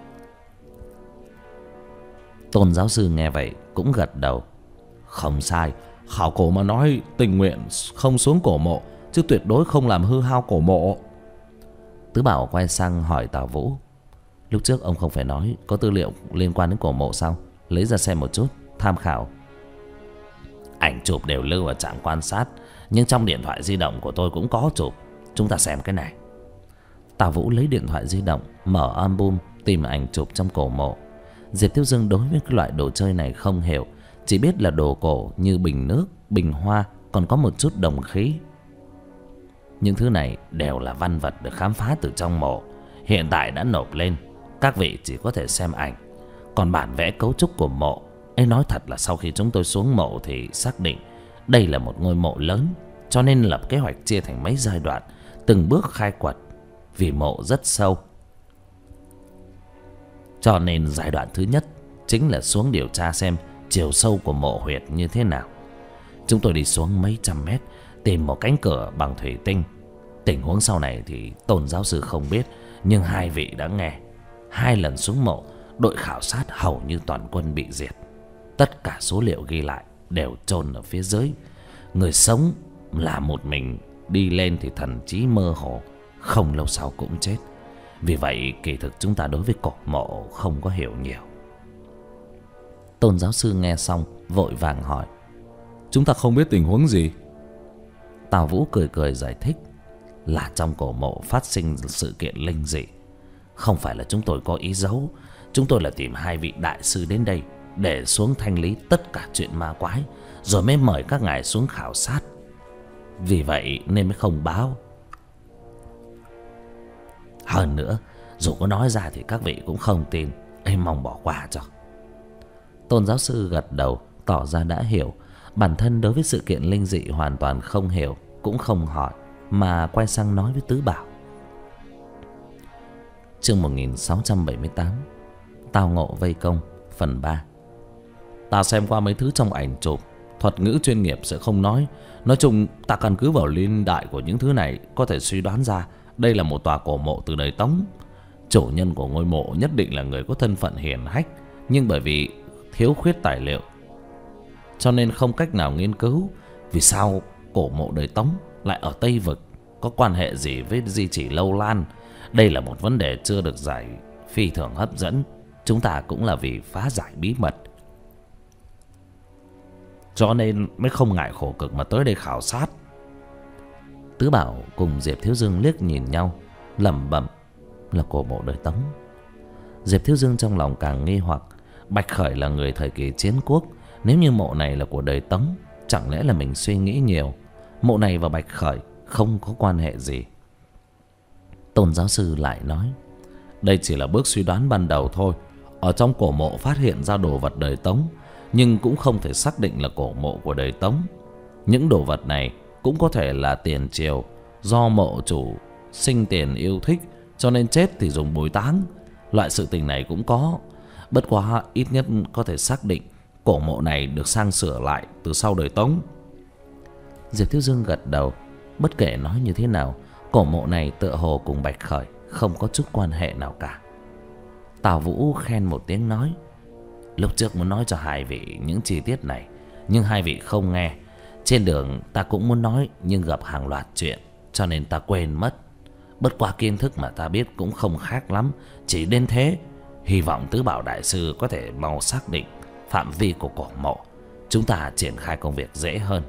Tôn giáo sư nghe vậy cũng gật đầu: không sai, khảo cổ mà nói tình nguyện không xuống cổ mộ, chứ tuyệt đối không làm hư hao cổ mộ. Tứ Bảo quay sang hỏi Tào Vũ: lúc trước ông không phải nói có tư liệu liên quan đến cổ mộ sao? Lấy ra xem một chút, tham khảo. Ảnh chụp đều lưu ở trạm quan sát, nhưng trong điện thoại di động của tôi cũng có chụp. Chúng ta xem cái này. Tào Vũ lấy điện thoại di động, mở album tìm ảnh chụp trong cổ mộ. Diệp Thiếu Dương đối với cái loại đồ chơi này không hiểu, chỉ biết là đồ cổ như bình nước, bình hoa, còn có một chút đồng khí. Những thứ này đều là văn vật được khám phá từ trong mộ, hiện tại đã nộp lên, các vị chỉ có thể xem ảnh. Còn bản vẽ cấu trúc của mộ ấy, nói thật là sau khi chúng tôi xuống mộ thì xác định đây là một ngôi mộ lớn, cho nên lập kế hoạch chia thành mấy giai đoạn, từng bước khai quật. Vì mộ rất sâu, cho nên giai đoạn thứ nhất chính là xuống điều tra xem chiều sâu của mộ huyệt như thế nào. Chúng tôi đi xuống mấy trăm mét, tìm một cánh cửa bằng thủy tinh. Tình huống sau này thì Tôn giáo sư không biết, nhưng hai vị đã nghe. Hai lần xuống mộ, đội khảo sát hầu như toàn quân bị diệt. Tất cả số liệu ghi lại đều chôn ở phía dưới. Người sống là một mình đi lên thì thần trí mơ hồ, không lâu sau cũng chết. Vì vậy kỳ thực chúng ta đối với cổ mộ không có hiểu nhiều. Tôn giáo sư nghe xong vội vàng hỏi: Chúng ta không biết tình huống gì? Tào Vũ cười cười giải thích: Là trong cổ mộ phát sinh sự kiện linh dị. Không phải là chúng tôi có ý giấu, chúng tôi là tìm hai vị đại sư đến đây để xuống thanh lý tất cả chuyện ma quái, rồi mới mời các ngài xuống khảo sát. Vì vậy nên mới không báo. Hơn nữa, dù có nói ra thì các vị cũng không tin, em mong bỏ qua cho. Tôn giáo sư gật đầu tỏ ra đã hiểu. Bản thân đối với sự kiện linh dị hoàn toàn không hiểu, cũng không hỏi, mà quay sang nói với Tứ Bảo. Chương một nghìn sáu trăm bảy mươi tám, Tao ngộ vây công, phần ba. Ta xem qua mấy thứ trong ảnh chụp, thuật ngữ chuyên nghiệp sẽ không nói. Nói chung ta căn cứ vào niên đại của những thứ này, có thể suy đoán ra đây là một tòa cổ mộ từ đời Tống. Chủ nhân của ngôi mộ nhất định là người có thân phận hiển hách, nhưng bởi vì thiếu khuyết tài liệu cho nên không cách nào nghiên cứu vì sao cổ mộ đời Tống lại ở Tây Vực, có quan hệ gì với di chỉ Lâu Lan. Đây là một vấn đề chưa được giải, phi thường hấp dẫn. Chúng ta cũng là vì phá giải bí mật, cho nên mới không ngại khổ cực mà tới đây khảo sát. Tứ Bảo cùng Diệp Thiếu Dương liếc nhìn nhau, lẩm bẩm: Là cổ mộ đời Tống. Diệp Thiếu Dương trong lòng càng nghi hoặc. Bạch Khởi là người thời kỳ chiến quốc, nếu như mộ này là của đời Tống, chẳng lẽ là mình suy nghĩ nhiều? Mộ này và Bạch Khởi không có quan hệ gì. Tôn giáo sư lại nói: Đây chỉ là bước suy đoán ban đầu thôi. Ở trong cổ mộ phát hiện ra đồ vật đời Tống, nhưng cũng không thể xác định là cổ mộ của đời Tống. Những đồ vật này cũng có thể là tiền triều, do mộ chủ sinh tiền yêu thích cho nên chết thì dùng bồi táng. Loại sự tình này cũng có. Bất quá ít nhất có thể xác định cổ mộ này được sang sửa lại từ sau đời Tống. Diệp Thiếu Dương gật đầu. Bất kể nói như thế nào, cổ mộ này tựa hồ cùng Bạch Khởi không có chút quan hệ nào cả. Tào Vũ khen một tiếng nói: Lúc trước muốn nói cho hai vị những chi tiết này, nhưng hai vị không nghe. Trên đường ta cũng muốn nói, nhưng gặp hàng loạt chuyện, cho nên ta quên mất. Bất quá kiến thức mà ta biết cũng không khác lắm, chỉ đến thế. Hy vọng Tứ Bảo đại sư có thể mau xác định phạm vi của cổ mộ, chúng ta triển khai công việc dễ hơn.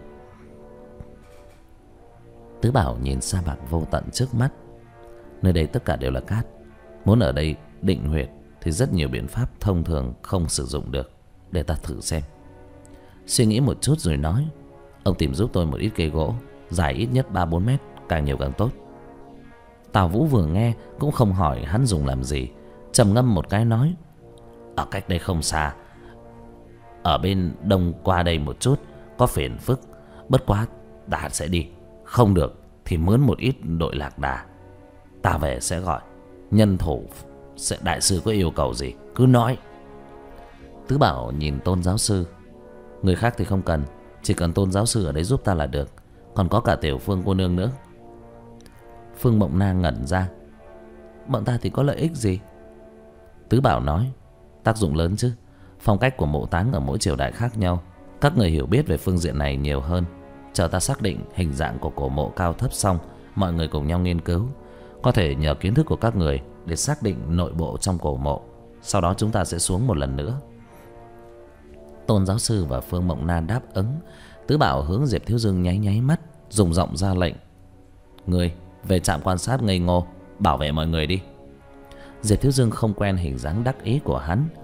Tứ Bảo nhìn sa mạc vô tận trước mắt. Nơi đây tất cả đều là cát. Muốn ở đây định huyệt thì rất nhiều biện pháp thông thường không sử dụng được. Để ta thử xem. Suy nghĩ một chút rồi nói: Ông tìm giúp tôi một ít cây gỗ, dài ít nhất ba bốn mét, càng nhiều càng tốt. Tào Vũ vừa nghe cũng không hỏi hắn dùng làm gì, trầm ngâm một cái nói: Ở cách đây không xa, ở bên đông qua đây một chút, có phiền phức. Bất quá ta sẽ đi, không được thì mướn một ít đội lạc đà. Ta về sẽ gọi nhân thủ. Sẽ đại sư có yêu cầu gì cứ nói. Tứ Bảo nhìn Tôn giáo sư: Người khác thì không cần, chỉ cần Tôn giáo sư ở đấy giúp ta là được. Còn có cả Tiểu Phương cô nương nữa. Phương Mộng Na ngẩn ra: Bọn ta thì có lợi ích gì? Tứ Bảo nói: Tác dụng lớn chứ. Phong cách của mộ táng ở mỗi triều đại khác nhau, các người hiểu biết về phương diện này nhiều hơn. Chờ ta xác định hình dạng của cổ mộ cao thấp xong, mọi người cùng nhau nghiên cứu. Có thể nhờ kiến thức của các người để xác định nội bộ trong cổ mộ. Sau đó chúng ta sẽ xuống một lần nữa. Tôn giáo sư và Phương Mộng Na đáp ứng. Tứ Bảo hướng Diệp Thiếu Dương nháy nháy mắt, dùng giọng ra lệnh: Người về trạm quan sát ngây ngô, bảo vệ mọi người đi. Diệp Thiếu Dương không quen hình dáng đắc ý của hắn,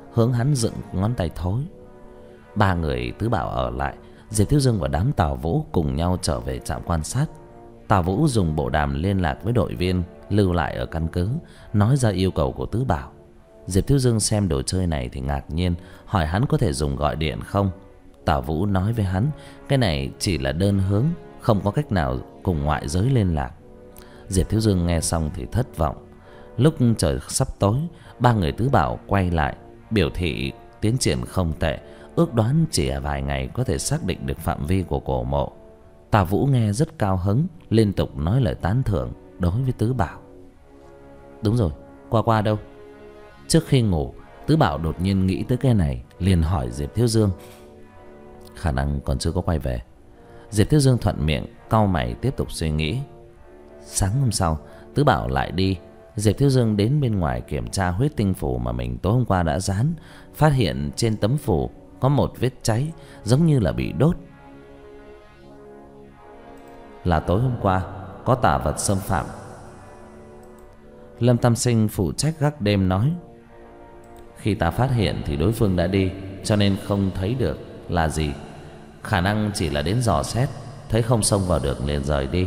hướng hắn dựng ngón tay thối. Ba người Tứ Bảo ở lại, Diệp Thiếu Dương và đám Tào Vũ cùng nhau trở về trạm quan sát. Tào Vũ dùng bộ đàm liên lạc với đội viên lưu lại ở căn cứ, nói ra yêu cầu của Tứ Bảo. Diệp Thiếu Dương xem đồ chơi này thì ngạc nhiên, hỏi hắn có thể dùng gọi điện không. Tào Vũ nói với hắn cái này chỉ là đơn hướng, không có cách nào cùng ngoại giới liên lạc. Diệp Thiếu Dương nghe xong thì thất vọng. Lúc trời sắp tối, ba người Tứ Bảo quay lại biểu thị tiến triển không tệ, ước đoán chỉ vài ngày có thể xác định được phạm vi của cổ mộ. Tào Vũ nghe rất cao hứng, liên tục nói lời tán thưởng đối với Tứ Bảo. Đúng rồi, Qua Qua đâu? Trước khi ngủ, Tứ Bảo đột nhiên nghĩ tới cái này, liền hỏi Diệp Thiếu Dương. Khả năng còn chưa có quay về. Diệp Thiếu Dương thuận miệng, cau mày tiếp tục suy nghĩ. Sáng hôm sau, Tứ Bảo lại đi. Diệp Thiếu Dương đến bên ngoài kiểm tra huyết tinh phù mà mình tối hôm qua đã dán, phát hiện trên tấm phù có một vết cháy giống như là bị đốt. Là tối hôm qua có tà vật xâm phạm. Lâm Tam Sinh phụ trách gác đêm nói, khi ta phát hiện thì đối phương đã đi, cho nên không thấy được là gì. Khả năng chỉ là đến dò xét, thấy không xông vào được liền rời đi.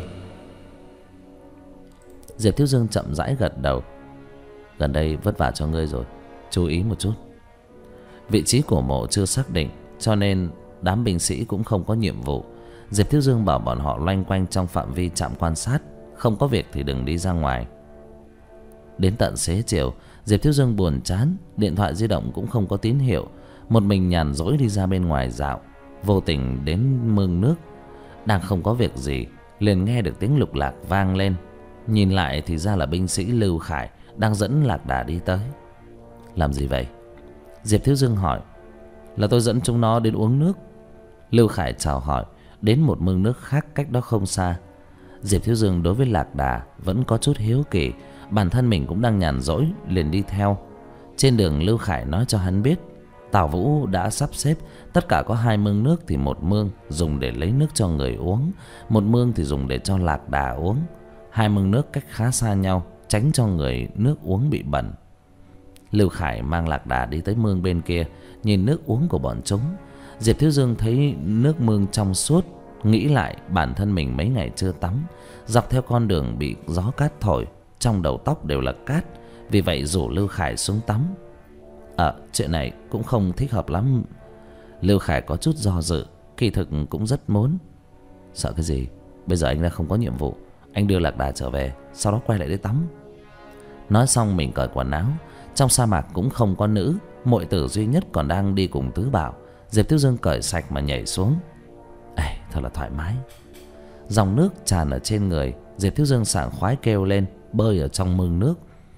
Diệp Thiếu Dương chậm rãi gật đầu. Gần đây vất vả cho ngươi rồi, chú ý một chút. Vị trí của mộ chưa xác định, cho nên đám binh sĩ cũng không có nhiệm vụ. Diệp Thiếu Dương bảo bọn họ loanh quanh trong phạm vi trạm quan sát, không có việc thì đừng đi ra ngoài. Đến tận xế chiều, Diệp Thiếu Dương buồn chán, điện thoại di động cũng không có tín hiệu. Một mình nhàn rỗi đi ra bên ngoài dạo, vô tình đến mương nước. Đang không có việc gì, liền nghe được tiếng lục lạc vang lên. Nhìn lại thì ra là binh sĩ Lưu Khải đang dẫn lạc đà đi tới. Làm gì vậy? Diệp Thiếu Dương hỏi. Là tôi dẫn chúng nó đến uống nước. Lưu Khải chào hỏi. Đến một mương nước khác cách đó không xa. Diệp Thiếu Dương đối với lạc đà vẫn có chút hiếu kỳ, bản thân mình cũng đang nhàn rỗi, liền đi theo. Trên đường Lưu Khải nói cho hắn biết Tào Vũ đã sắp xếp tất cả có hai mương nước, thì một mương dùng để lấy nước cho người uống, một mương thì dùng để cho lạc đà uống. Hai mương nước cách khá xa nhau, tránh cho người nước uống bị bẩn. Lưu Khải mang lạc đà đi tới mương bên kia, nhìn nước uống của bọn chúng. Diệp Thiếu Dương thấy nước mương trong suốt, nghĩ lại bản thân mình mấy ngày chưa tắm, dọc theo con đường bị gió cát thổi, trong đầu tóc đều là cát, vì vậy rủ Lưu Khải xuống tắm. À, chuyện này cũng không thích hợp lắm. Lưu Khải có chút do dự, kỳ thực cũng rất muốn. Sợ cái gì? Bây giờ anh đã không có nhiệm vụ, anh đưa lạc đà trở về, sau đó quay lại để tắm. Nói xong mình cởi quần áo. Trong sa mạc cũng không có nữ, muội tử duy nhất còn đang đi cùng Tứ Bảo. Diệp Thiếu Dương cởi sạch mà nhảy xuống. Ê, thật là thoải mái. Dòng nước tràn ở trên người, Diệp Thiếu Dương sảng khoái kêu lên, bơi ở trong mương nước.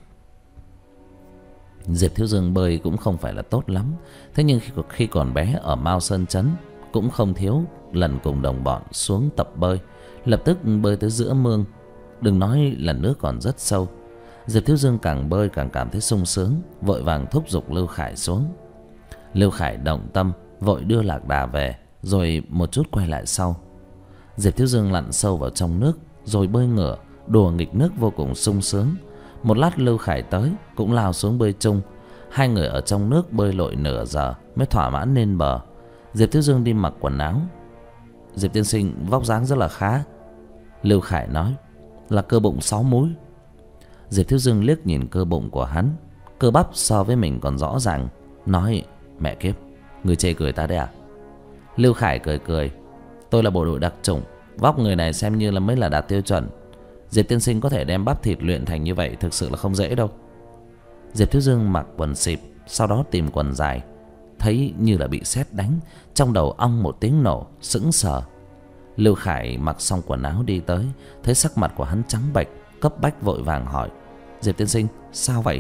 Diệp Thiếu Dương bơi cũng không phải là tốt lắm, thế nhưng khi, khi còn bé ở Mao Sơn Trấn cũng không thiếu lần cùng đồng bọn xuống tập bơi. Lập tức bơi tới giữa mương, đừng nói là nước còn rất sâu. Diệp Thiếu Dương càng bơi càng cảm thấy sung sướng, vội vàng thúc giục Lưu Khải xuống. Lưu Khải động tâm, vội đưa lạc đà về, rồi một chút quay lại sau. Diệp Thiếu Dương lặn sâu vào trong nước, rồi bơi ngửa, đùa nghịch nước vô cùng sung sướng. Một lát Lưu Khải tới, cũng lao xuống bơi chung. Hai người ở trong nước bơi lội nửa giờ mới thỏa mãn lên bờ. Diệp Thiếu Dương đi mặc quần áo. Diệp tiên sinh vóc dáng rất là khá. Lưu Khải nói. Là cơ bụng sáu múi. Diệp Thiếu Dương liếc nhìn cơ bụng của hắn, cơ bắp so với mình còn rõ ràng, nói. Mẹ kiếp, người chê cười ta đấy à? Lưu Khải cười cười. Tôi là bộ đội đặc chủng, vóc người này xem như là mới là đạt tiêu chuẩn. Diệp tiên sinh có thể đem bắp thịt luyện thành như vậy thực sự là không dễ đâu. Diệp Thiếu Dương mặc quần xịp, sau đó tìm quần dài, thấy như là bị sét đánh, trong đầu ong một tiếng nổ, sững sờ. Lưu Khải mặc xong quần áo đi tới, thấy sắc mặt của hắn trắng bệch, cấp bách vội vàng hỏi. Diệp tiên sinh, sao vậy?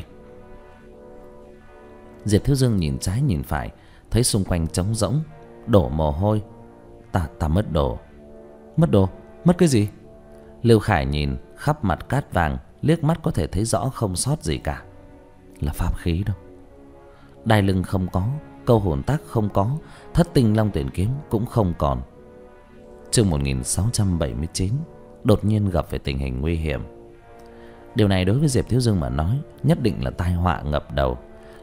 Diệp Thiếu Dương nhìn trái nhìn phải, thấy xung quanh trống rỗng, đổ mồ hôi. Ta, ta mất đồ. Mất đồ? Mất cái gì? Lưu Khải nhìn khắp mặt cát vàng, liếc mắt có thể thấy rõ không sót gì cả. Là pháp khí đâu. Đai lưng không có, câu hồn tác không có, thất tinh long tuyển kiếm cũng không còn. Chương một nghìn sáu trăm bảy mươi chín, đột nhiên gặp phải tình hình nguy hiểm. Điều này đối với Diệp Thiếu Dương mà nói nhất định là tai họa ngập đầu.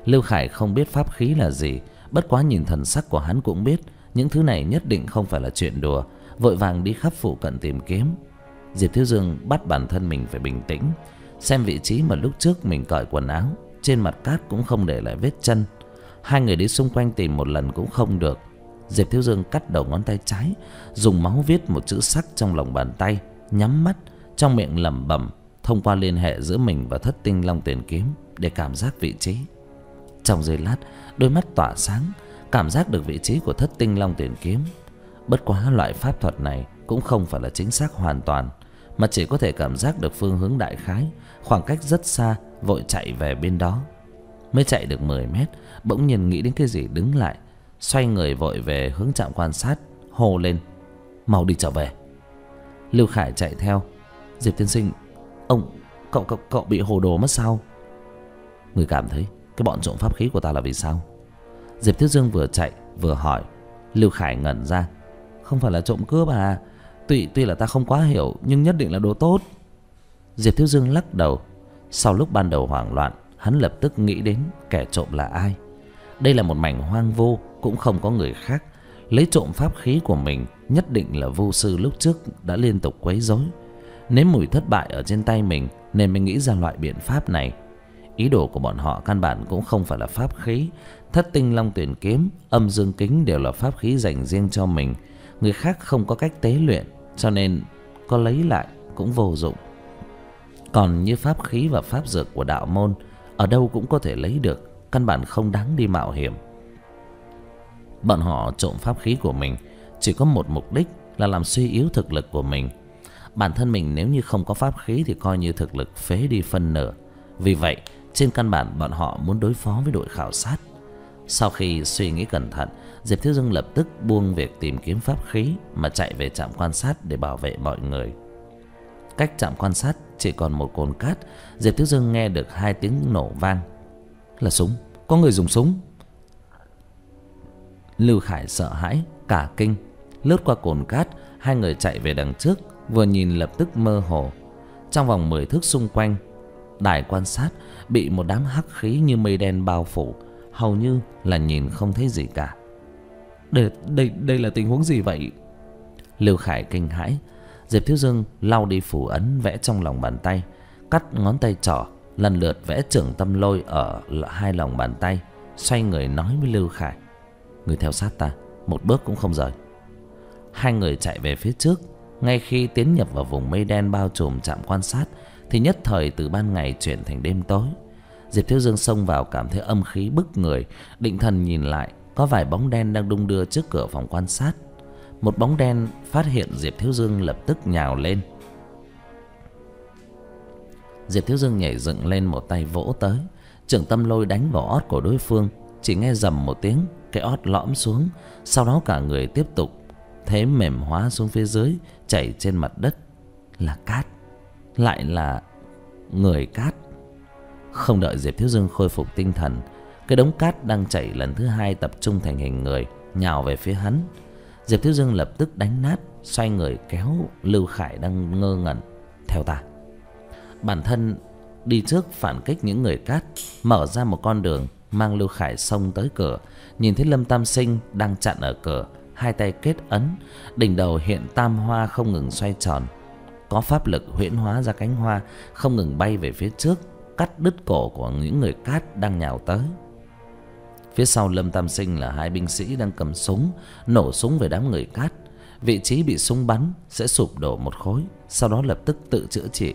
Lưu Khải không biết pháp khí là gì, bất quá nhìn thần sắc của hắn cũng biết những thứ này nhất định không phải là chuyện đùa, vội vàng đi khắp phụ cận tìm kiếm. Diệp Thiếu Dương bắt bản thân mình phải bình tĩnh, xem vị trí mà lúc trước mình cởi quần áo, trên mặt cát cũng không để lại vết chân. Hai người đi xung quanh tìm một lần cũng không được. Diệp Thiếu Dương cắt đầu ngón tay trái, dùng máu viết một chữ sắc trong lòng bàn tay, nhắm mắt, trong miệng lẩm bẩm thông qua liên hệ giữa mình và Thất Tinh Long Tiền Kiếm để cảm giác vị trí. Trong giây lát, đôi mắt tỏa sáng, cảm giác được vị trí của Thất Tinh Long Tiền Kiếm. Bất quá loại pháp thuật này cũng không phải là chính xác hoàn toàn, mà chỉ có thể cảm giác được phương hướng đại khái, khoảng cách rất xa, vội chạy về bên đó. Mới chạy được mười mét, bỗng nhiên nghĩ đến cái gì đứng lại, xoay người vội về hướng trạm quan sát, hô lên: mau đi trở về. Lưu Khải chạy theo. Diệp tiên sinh, ông cậu cậu cậu bị hồ đồ mất sao? Người cảm thấy cái bọn trộm pháp khí của ta là vì sao? Diệp Thiếu Dương vừa chạy vừa hỏi. Lưu Khải ngẩn ra. Không phải là trộm cướp à? Tuy tuy là ta không quá hiểu, nhưng nhất định là đồ tốt. Diệp Thiếu Dương lắc đầu. Sau lúc ban đầu hoảng loạn, hắn lập tức nghĩ đến kẻ trộm là ai. Đây là một mảnh hoang vu, cũng không có người khác. Lấy trộm pháp khí của mình, nhất định là vu sư lúc trước đã liên tục quấy rối, nếm mùi thất bại ở trên tay mình, nên mới nghĩ ra loại biện pháp này. Ý đồ của bọn họ căn bản cũng không phải là pháp khí. Thất Tinh Long Tuyển Kiếm, Âm Dương Kính đều là pháp khí dành riêng cho mình. Người khác không có cách tế luyện, cho nên có lấy lại cũng vô dụng. Còn như pháp khí và pháp dược của đạo môn, ở đâu cũng có thể lấy được, căn bản không đáng đi mạo hiểm. Bọn họ trộm pháp khí của mình chỉ có một mục đích là làm suy yếu thực lực của mình. Bản thân mình nếu như không có pháp khí thì coi như thực lực phế đi phân nửa. Vì vậy trên căn bản bọn họ muốn đối phó với đội khảo sát. Sau khi suy nghĩ cẩn thận, Diệp Thiếu Dương lập tức buông việc tìm kiếm pháp khí mà chạy về trạm quan sát để bảo vệ mọi người. Cách trạm quan sát chỉ còn một cồn cát, Diệp Thiếu Dương nghe được hai tiếng nổ vang. Là súng, có người dùng súng. Lưu Khải sợ hãi cả kinh, lướt qua cồn cát, hai người chạy về đằng trước, vừa nhìn lập tức mơ hồ. Trong vòng mười thước xung quanh, đài quan sát bị một đám hắc khí như mây đen bao phủ, hầu như là nhìn không thấy gì cả. Đây, đây, đây là tình huống gì vậy? Lưu Khải kinh hãi. Diệp Thiếu Dương lau đi phù ấn vẽ trong lòng bàn tay, cắt ngón tay trỏ, lần lượt vẽ trưởng tâm lôi ở hai lòng bàn tay, xoay người nói với Lưu Khải: người theo sát ta, một bước cũng không rời. Hai người chạy về phía trước. Ngay khi tiến nhập vào vùng mây đen bao trùm trạm quan sát, thì nhất thời từ ban ngày chuyển thành đêm tối. Diệp Thiếu Dương xông vào cảm thấy âm khí bức người, định thần nhìn lại, có vài bóng đen đang đung đưa trước cửa phòng quan sát. Một bóng đen phát hiện Diệp Thiếu Dương lập tức nhào lên. Diệp Thiếu Dương nhảy dựng lên, một tay vỗ tới, trưởng tâm lôi đánh vào ót của đối phương. Chỉ nghe rầm một tiếng, cái ót lõm xuống, sau đó cả người tiếp tục thế mềm hóa xuống phía dưới, chảy trên mặt đất. Là cát, lại là người cát. Không đợi Diệp Thiếu Dương khôi phục tinh thần, cái đống cát đang chảy lần thứ hai tập trung thành hình người, nhào về phía hắn. Diệp Thiếu Dương lập tức đánh nát, xoay người kéo Lưu Khải đang ngơ ngẩn theo ta. Bản thân đi trước phản kích những người cát, mở ra một con đường, mang Lưu Khải xông tới cửa. Nhìn thấy Lâm Tam Sinh đang chặn ở cửa, hai tay kết ấn, đỉnh đầu hiện tam hoa không ngừng xoay tròn, có pháp lực huyễn hóa ra cánh hoa không ngừng bay về phía trước, cắt đứt cổ của những người cát đang nhào tới. Phía sau Lâm Tam Sinh là hai binh sĩ đang cầm súng, nổ súng về đám người cát. Vị trí bị súng bắn sẽ sụp đổ một khối, sau đó lập tức tự chữa trị.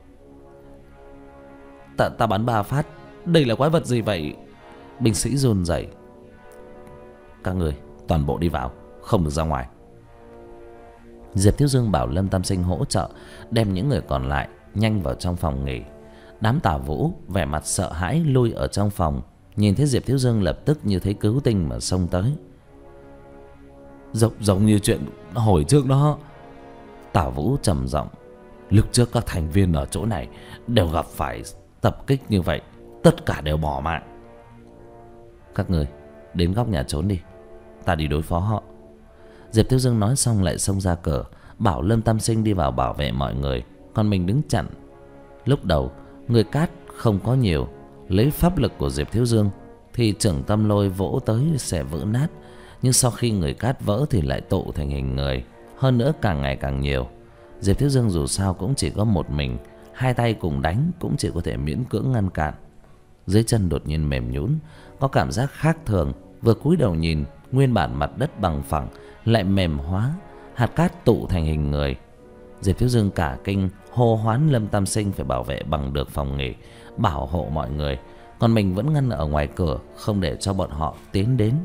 Ta, ta bắn ba phát, đây là quái vật gì vậy? Binh sĩ run rẩy. Các người toàn bộ đi vào, không được ra ngoài. Diệp Thiếu Dương bảo Lâm Tam Sinh hỗ trợ, đem những người còn lại nhanh vào trong phòng nghỉ. Đám Tả Vũ vẻ mặt sợ hãi lui ở trong phòng, nhìn thấy Diệp Thiếu Dương lập tức như thấy cứu tinh mà xông tới. Giống, giống như chuyện hồi trước đó. Tả Vũ trầm giọng: lúc trước các thành viên ở chỗ này đều gặp phải tập kích như vậy, tất cả đều bỏ mạng. Các người đến góc nhà trốn đi, ta đi đối phó họ. Diệp Thiếu Dương nói xong lại xông ra cửa, bảo Lâm Tam Sinh đi vào bảo vệ mọi người, còn mình đứng chặn. Lúc đầu người cát không có nhiều, lấy pháp lực của Diệp Thiếu Dương thì trưởng tâm lôi vỗ tới sẽ vỡ nát, nhưng sau khi người cát vỡ thì lại tụ thành hình người, hơn nữa càng ngày càng nhiều. Diệp Thiếu Dương dù sao cũng chỉ có một mình, hai tay cùng đánh cũng chỉ có thể miễn cưỡng ngăn cản. Dưới chân đột nhiên mềm nhũn, có cảm giác khác thường, vừa cúi đầu nhìn, nguyên bản mặt đất bằng phẳng lại mềm hóa, hạt cát tụ thành hình người. Diệp Thiếu Dương cả kinh, hô hoán Lâm Tam Sinh phải bảo vệ bằng được phòng nghỉ, bảo hộ mọi người, còn mình vẫn ngăn ở ngoài cửa, không để cho bọn họ tiến đến.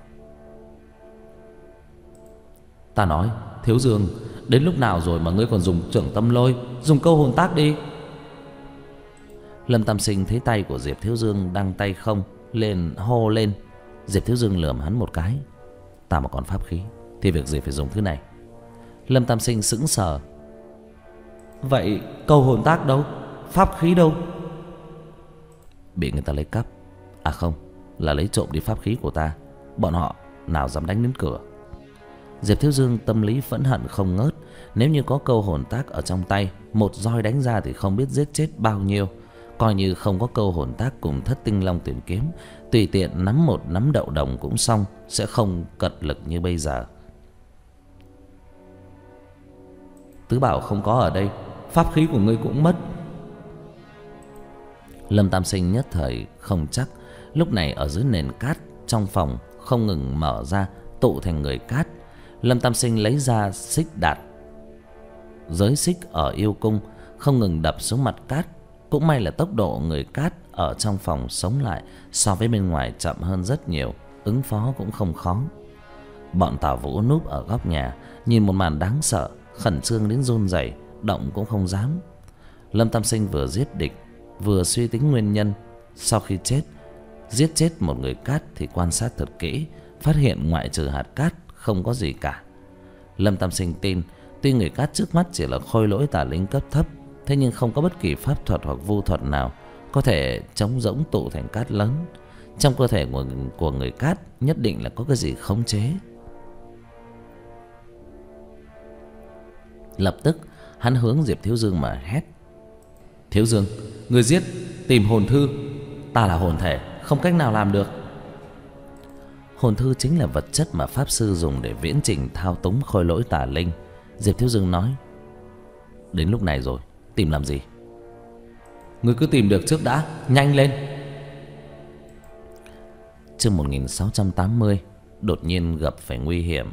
Ta nói, Thiếu Dương, đến lúc nào rồi mà ngươi còn dùng trưởng tâm lôi, dùng câu hồn tác đi. Lâm Tam Sinh thấy tay của Diệp Thiếu Dương đang tay không, lên hô lên. Diệp Thiếu Dương lườm hắn một cái. Ta mà còn pháp khí thì việc gì phải dùng thứ này. Lâm Tam Sinh sững sờ. Vậy câu hồn tác đâu, pháp khí đâu? Bị người ta lấy cắp. À không, là lấy trộm đi pháp khí của ta. Bọn họ nào dám đánh đến cửa. Diệp Thiếu Dương tâm lý phẫn hận không ngớt. Nếu như có câu hồn tác ở trong tay, một roi đánh ra thì không biết giết chết bao nhiêu. Coi như không có câu hồn tác cùng thất tinh long tuyển kiếm, tùy tiện nắm một nắm đậu đồng cũng xong, sẽ không cật lực như bây giờ. Tứ Bảo không có ở đây, pháp khí của ngươi cũng mất. Lâm Tam Sinh nhất thời không chắc. Lúc này ở dưới nền cát trong phòng không ngừng mở ra, tụ thành người cát. Lâm Tam Sinh lấy ra xích đạt, giới xích ở yêu cung, không ngừng đập xuống mặt cát. Cũng may là tốc độ người cát ở trong phòng sống lại so với bên ngoài chậm hơn rất nhiều, ứng phó cũng không khó. Bọn Tào Vũ núp ở góc nhà, nhìn một màn đáng sợ, khẩn trương đến run rẩy, động cũng không dám. Lâm Tam Sinh vừa giết địch, vừa suy tính nguyên nhân. Sau khi chết, giết chết một người cát thì quan sát thật kỹ, phát hiện ngoại trừ hạt cát không có gì cả. Lâm Tam Sinh tin, tuy người cát trước mắt chỉ là khôi lỗi tà linh cấp thấp, thế nhưng không có bất kỳ pháp thuật hoặc vu thuật nào có thể chống rỗng tụ thành cát lớn. Trong cơ thể của, của người cát nhất định là có cái gì khống chế. Lập tức hắn hướng Diệp Thiếu Dương mà hét. Thiếu Dương, người giết tìm hồn thư. Ta là hồn thể, không cách nào làm được. Hồn thư chính là vật chất mà pháp sư dùng để viễn trình thao túng khôi lỗi tà linh. Diệp Thiếu Dương nói. Đến lúc này rồi, tìm làm gì? Ngươi cứ tìm được trước đã, nhanh lên. Chương một nghìn sáu trăm tám mươi. Đột nhiên gặp phải nguy hiểm.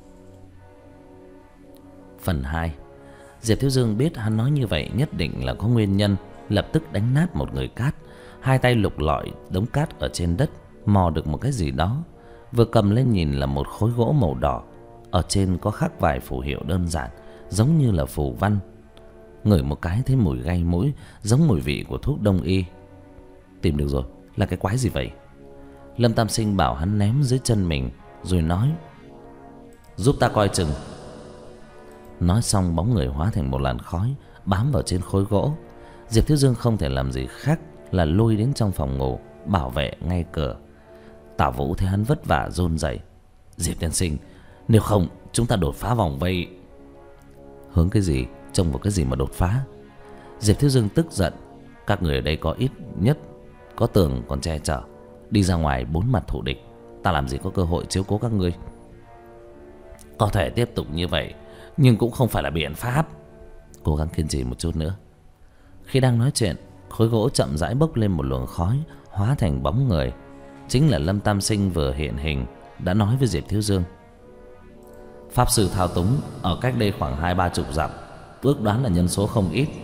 Phần hai. Diệp Thiếu Dương biết hắn nói như vậy nhất định là có nguyên nhân, lập tức đánh nát một người cát, hai tay lục lọi đống cát ở trên đất, mò được một cái gì đó, vừa cầm lên nhìn là một khối gỗ màu đỏ, ở trên có khắc vài phù hiệu đơn giản, giống như là phù văn. Ngửi một cái thấy mùi gây mũi, giống mùi vị của thuốc đông y. Tìm được rồi, là cái quái gì vậy? Lâm Tam Sinh bảo hắn ném dưới chân mình, rồi nói. Giúp ta coi chừng. Nói xong bóng người hóa thành một làn khói, bám vào trên khối gỗ. Diệp Thiếu Dương không thể làm gì khác là lôi đến trong phòng ngủ, bảo vệ ngay cửa. Tả Vũ thấy hắn vất vả run rẩy. Diệp tiên sinh, nếu không chúng ta đột phá vòng vây. Hướng cái gì, trông vào cái gì mà đột phá? Diệp Thiếu Dương tức giận. Các người ở đây có ít nhất có tường còn che chở, đi ra ngoài bốn mặt thù địch, ta làm gì có cơ hội chiếu cố các ngươi. Có thể tiếp tục như vậy, nhưng cũng không phải là biện pháp. Cố gắng kiên trì một chút nữa. Khi đang nói chuyện, khối gỗ chậm rãi bốc lên một luồng khói, hóa thành bóng người. Chính là Lâm Tam Sinh vừa hiện hình, đã nói với Diệp Thiếu Dương. Pháp sư thao túng ở cách đây khoảng hai ba chục dặm, ước đoán là nhân số không ít.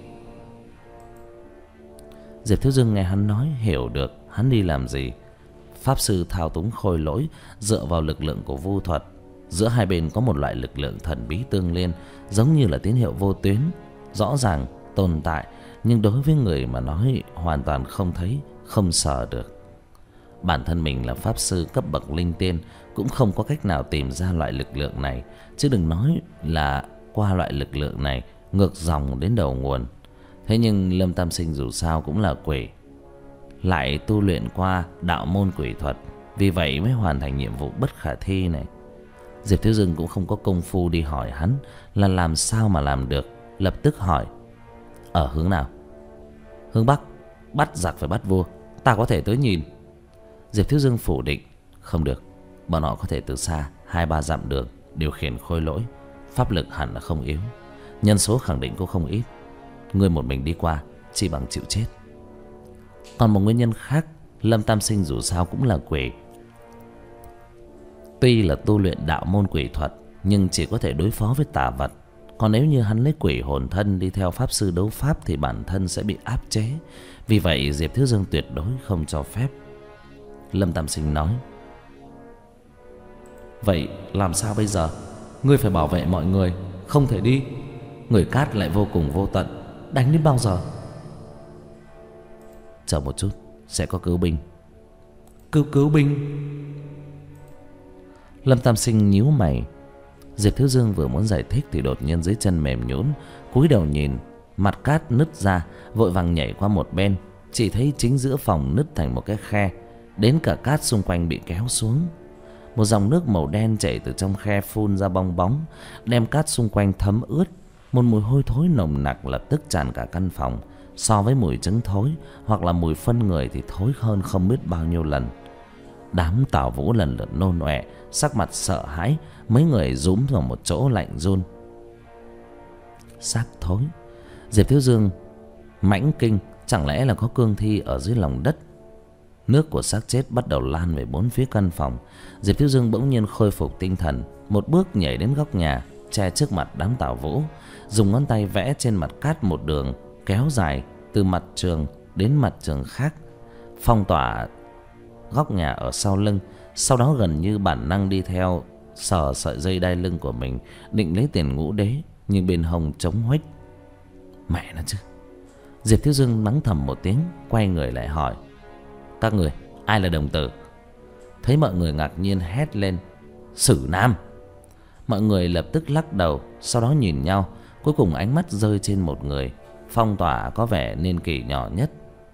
Diệp Thiếu Dương nghe hắn nói hiểu được hắn đi làm gì. Pháp sư thao túng khôi lỗi dựa vào lực lượng của vu thuật. Giữa hai bên có một loại lực lượng thần bí tương liên, giống như là tín hiệu vô tuyến, rõ ràng tồn tại, nhưng đối với người mà nói hoàn toàn không thấy, không sờ được. Bản thân mình là pháp sư cấp bậc linh tiên, cũng không có cách nào tìm ra loại lực lượng này, chứ đừng nói là qua loại lực lượng này ngược dòng đến đầu nguồn. Thế nhưng Lâm Tam Sinh dù sao cũng là quỷ, lại tu luyện qua đạo môn quỷ thuật, vì vậy mới hoàn thành nhiệm vụ bất khả thi này. Diệp Thiếu Dương cũng không có công phu đi hỏi hắn là làm sao mà làm được, lập tức hỏi. Ở hướng nào? Hướng Bắc, bắt giặc phải bắt vua, ta có thể tới nhìn. Diệp Thiếu Dương phủ định. Không được, bọn họ có thể từ xa hai ba dặm đường điều khiển khôi lỗi, pháp lực hẳn là không yếu, nhân số khẳng định cũng không ít. Ngươi một mình đi qua chỉ bằng chịu chết. Còn một nguyên nhân khác, Lâm Tam Sinh dù sao cũng là quỷ. Tuy là tu luyện đạo môn quỷ thuật, nhưng chỉ có thể đối phó với tà vật. Còn nếu như hắn lấy quỷ hồn thân đi theo pháp sư đấu pháp thì bản thân sẽ bị áp chế. Vì vậy Diệp Thiếu Dương tuyệt đối không cho phép. Lâm Tam Sinh nói. Vậy làm sao bây giờ? Ngươi phải bảo vệ mọi người, không thể đi. Người cát lại vô cùng vô tận, đánh đến bao giờ? Chờ một chút, sẽ có cứu binh. Cứu cứu binh? Lâm Tam Sinh nhíu mày. Diệp Thiếu Dương vừa muốn giải thích thì đột nhiên dưới chân mềm nhũn, cúi đầu nhìn, mặt cát nứt ra, vội vàng nhảy qua một bên. Chỉ thấy chính giữa phòng nứt thành một cái khe, đến cả cát xung quanh bị kéo xuống. Một dòng nước màu đen chảy từ trong khe phun ra bong bóng, đem cát xung quanh thấm ướt. Một mùi hôi thối nồng nặc lập tức tràn cả căn phòng. So với mùi trứng thối hoặc là mùi phân người thì thối hơn không biết bao nhiêu lần. Đám Tào Vũ lần lượt nôn ọe, sắc mặt sợ hãi. Mấy người rúm vào một chỗ lạnh run. Xác thối. Diệp Thiếu Dương mãnh kinh, chẳng lẽ là có cương thi ở dưới lòng đất? Nước của xác chết bắt đầu lan về bốn phía căn phòng. Diệp Thiếu Dương bỗng nhiên khôi phục tinh thần, một bước nhảy đến góc nhà, che trước mặt đám Tào Vũ, dùng ngón tay vẽ trên mặt cát một đường kéo dài từ mặt trường đến mặt trường khác, phong tỏa góc nhà ở sau lưng. Sau đó gần như bản năng đi theo, sờ sợi dây đai lưng của mình, định lấy tiền ngũ đế, nhưng bên hông trống huếch. Mẹ nó chứ! Diệp Thiếu Dương mắng thầm một tiếng, quay người lại hỏi. Các người, ai là đồng tử? Thấy mọi người ngạc nhiên hét lên. Sử Nam! Mọi người lập tức lắc đầu, sau đó nhìn nhau. Cuối cùng ánh mắt rơi trên một người, phong tỏa có vẻ niên kỷ nhỏ nhất.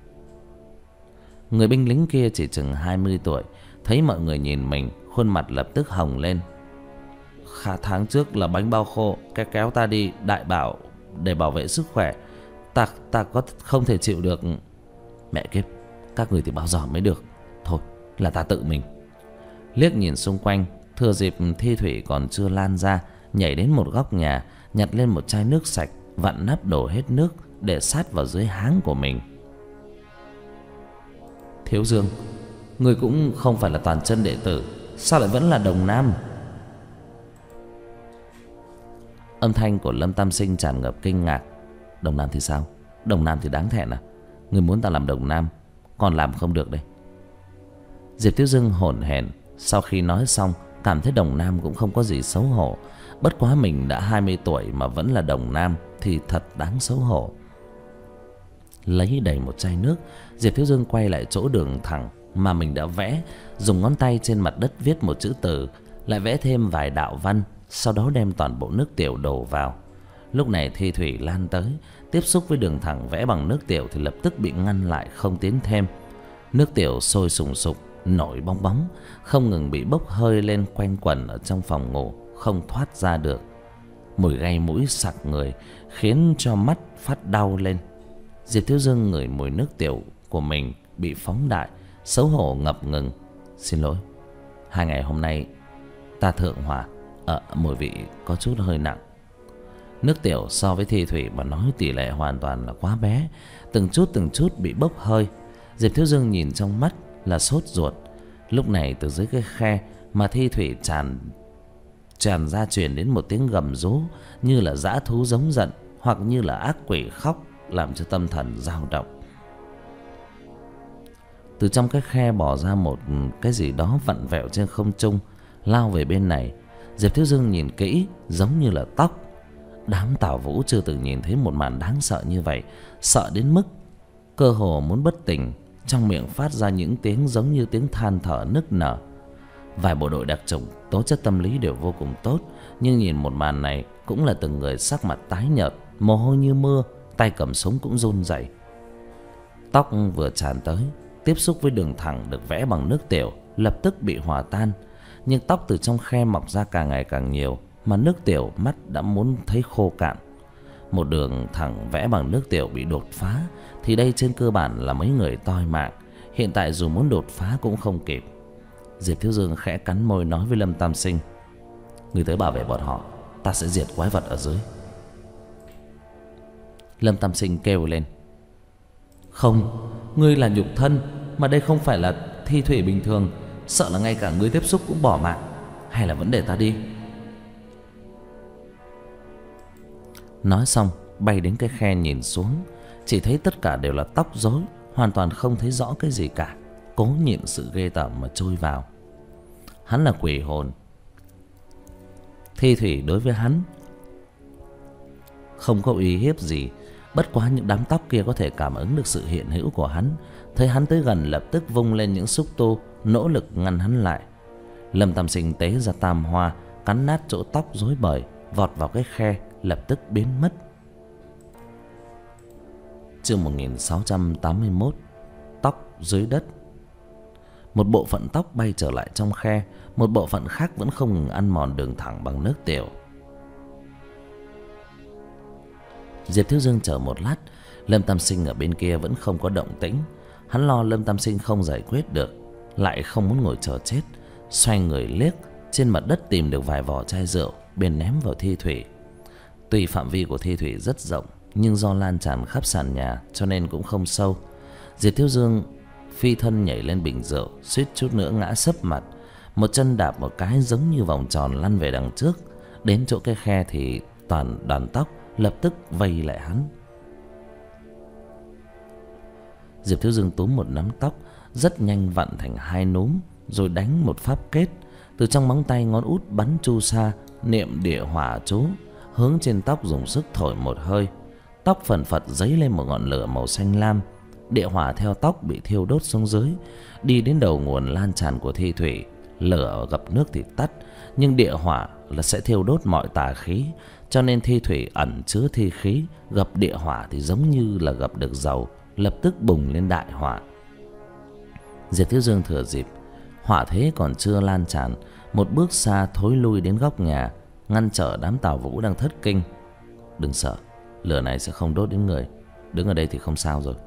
Người binh lính kia chỉ chừng hai mươi tuổi. Thấy mọi người nhìn mình, khuôn mặt lập tức hồng lên. Khá tháng trước là bánh bao khô kéo kéo ta đi đại bảo để bảo vệ sức khỏe. Ta, ta có không thể chịu được. Mẹ kiếp, các người thì bao giờ mới được. Thôi là ta tự mình. Liếc nhìn xung quanh, thừa dịp thi thủy còn chưa lan ra, nhảy đến một góc nhà, nhặt lên một chai nước sạch, vặn nắp đổ hết nước để sát vào dưới háng của mình. Thiếu Dương, người cũng không phải là toàn chân đệ tử, sao lại vẫn là đồng nam? Âm thanh của Lâm Tam Sinh tràn ngập kinh ngạc. Đồng nam thì sao? Đồng nam thì đáng thẹn à? Người muốn ta làm đồng nam, còn làm không được đây. Diệp Thiếu Dương hổn hển, sau khi nói xong cảm thấy đồng nam cũng không có gì xấu hổ. Bất quá mình đã hai mươi tuổi mà vẫn là đồng nam thì thật đáng xấu hổ. Lấy đầy một chai nước, Diệp Thiếu Dương quay lại chỗ đường thẳng mà mình đã vẽ, dùng ngón tay trên mặt đất viết một chữ từ, lại vẽ thêm vài đạo văn, sau đó đem toàn bộ nước tiểu đổ vào. Lúc này thi thủy lan tới, tiếp xúc với đường thẳng vẽ bằng nước tiểu thì lập tức bị ngăn lại không tiến thêm. Nước tiểu sôi sùng sục, nổi bong bóng, không ngừng bị bốc hơi lên quanh quẩn ở trong phòng ngủ, không thoát ra được. Mùi gây mũi sặc người, khiến cho mắt phát đau lên. Diệp Thiếu Dương ngửi mùi nước tiểu của mình bị phóng đại, xấu hổ ngập ngừng. Xin lỗi, hai ngày hôm nay ta thượng hỏa, ở ờ, mùi vị có chút hơi nặng. Nước tiểu so với thi thủy mà nói tỷ lệ hoàn toàn là quá bé, từng chút từng chút bị bốc hơi. Diệp Thiếu Dương nhìn trong mắt là sốt ruột. Lúc này từ dưới cái khe mà thi thủy tràn tràn ra truyền đến một tiếng gầm rú, như là dã thú giống giận hoặc như là ác quỷ khóc, làm cho tâm thần dao động. Từ trong cái khe bò ra một cái gì đó vặn vẹo trên không trung, lao về bên này. Diệp Thiếu Dương nhìn kỹ, giống như là tóc. Đám Tào Vũ chưa từng nhìn thấy một màn đáng sợ như vậy, sợ đến mức cơ hồ muốn bất tỉnh, trong miệng phát ra những tiếng giống như tiếng than thở nức nở. Vài bộ đội đặc chủng tố chất tâm lý đều vô cùng tốt, nhưng nhìn một màn này cũng là từng người sắc mặt tái nhợt, mồ hôi như mưa, tay cầm súng cũng run rẩy. Tóc vừa tràn tới, tiếp xúc với đường thẳng được vẽ bằng nước tiểu, lập tức bị hòa tan. Nhưng tóc từ trong khe mọc ra càng ngày càng nhiều, mà nước tiểu mắt đã muốn thấy khô cạn. Một đường thẳng vẽ bằng nước tiểu bị đột phá, thì đây trên cơ bản là mấy người toi mạng. Hiện tại dù muốn đột phá cũng không kịp. Diệp Thiếu Dương khẽ cắn môi nói với Lâm Tam Sinh: "Ngươi tới bảo vệ bọn họ, ta sẽ diệt quái vật ở dưới." Lâm Tam Sinh kêu lên: "Không, ngươi là nhục thân, mà đây không phải là thi thủy bình thường, sợ là ngay cả ngươi tiếp xúc cũng bỏ mạng, hay là vẫn để ta đi?" Nói xong bay đến cái khe nhìn xuống, chỉ thấy tất cả đều là tóc rối, hoàn toàn không thấy rõ cái gì cả, cố nhịn sự ghê tởm mà trôi vào. Hắn là quỷ hồn, thi thủy đối với hắn không có uy hiếp gì, bất quá những đám tóc kia có thể cảm ứng được sự hiện hữu của hắn, thấy hắn tới gần lập tức vung lên những xúc tu, nỗ lực ngăn hắn lại. Lâm Tam Sinh tế ra tam hoa, cắn nát chỗ tóc rối bời, vọt vào cái khe, lập tức biến mất. Chương một nghìn sáu trăm tám mươi mốt. Tóc dưới đất. Một bộ phận tóc bay trở lại trong khe, một bộ phận khác vẫn không ngừng ăn mòn đường thẳng bằng nước tiểu. Diệp Thiếu Dương chờ một lát, Lâm Tam Sinh ở bên kia vẫn không có động tĩnh. Hắn lo Lâm Tam Sinh không giải quyết được, lại không muốn ngồi chờ chết, xoay người liếc trên mặt đất tìm được vài vỏ chai rượu, bèn ném vào thi thủy. Tuy phạm vi của thi thủy rất rộng, nhưng do lan tràn khắp sàn nhà cho nên cũng không sâu. Diệp Thiếu Dương phi thân nhảy lên bình rượu, suýt chút nữa ngã sấp mặt, một chân đạp một cái giống như vòng tròn lăn về đằng trước. Đến chỗ cái khe thì toàn đoàn tóc lập tức vây lại hắn. Diệp Thiếu Dương túm một nắm tóc, rất nhanh vặn thành hai núm, rồi đánh một pháp kết. Từ trong móng tay ngón út bắn chu sa, niệm địa hỏa chú, hướng trên tóc dùng sức thổi một hơi. Tóc phần phật dấy lên một ngọn lửa màu xanh lam. Địa hỏa theo tóc bị thiêu đốt xuống dưới, đi đến đầu nguồn lan tràn của thi thủy. Lửa gặp nước thì tắt, nhưng địa hỏa là sẽ thiêu đốt mọi tà khí, cho nên thi thủy ẩn chứa thi khí, gặp địa hỏa thì giống như là gặp được dầu, lập tức bùng lên đại hỏa. Diệp Thiếu Dương thừa dịp hỏa thế còn chưa lan tràn, một bước xa thối lui đến góc nhà, ngăn trở đám Tào Vũ đang thất kinh. "Đừng sợ, lửa này sẽ không đốt đến người, đứng ở đây thì không sao rồi."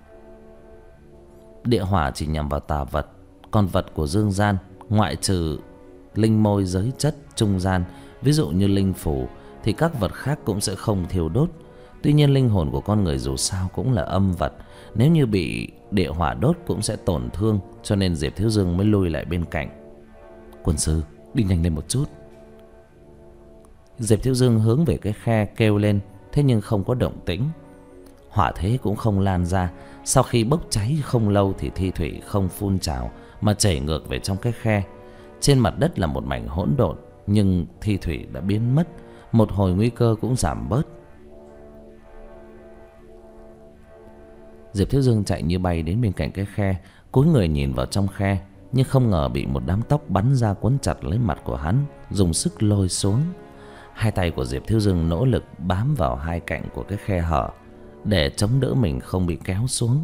Địa hỏa chỉ nhằm vào tà vật, còn vật của dương gian, ngoại trừ linh môi giới chất trung gian, ví dụ như linh phù, thì các vật khác cũng sẽ không thiêu đốt. Tuy nhiên linh hồn của con người dù sao cũng là âm vật, nếu như bị địa hỏa đốt cũng sẽ tổn thương, cho nên Diệp Thiếu Dương mới lui lại bên cạnh. "Quân sư, đi nhanh lên một chút." Diệp Thiếu Dương hướng về cái khe kêu lên, thế nhưng không có động tĩnh. Hỏa thế cũng không lan ra. Sau khi bốc cháy không lâu thì thi thủy không phun trào mà chảy ngược về trong cái khe. Trên mặt đất là một mảnh hỗn độn, nhưng thi thủy đã biến mất, một hồi nguy cơ cũng giảm bớt. Diệp Thiếu Dương chạy như bay đến bên cạnh cái khe, cúi người nhìn vào trong khe, nhưng không ngờ bị một đám tóc bắn ra quấn chặt lấy mặt của hắn, dùng sức lôi xuống. Hai tay của Diệp Thiếu Dương nỗ lực bám vào hai cạnh của cái khe hở để chống đỡ mình không bị kéo xuống.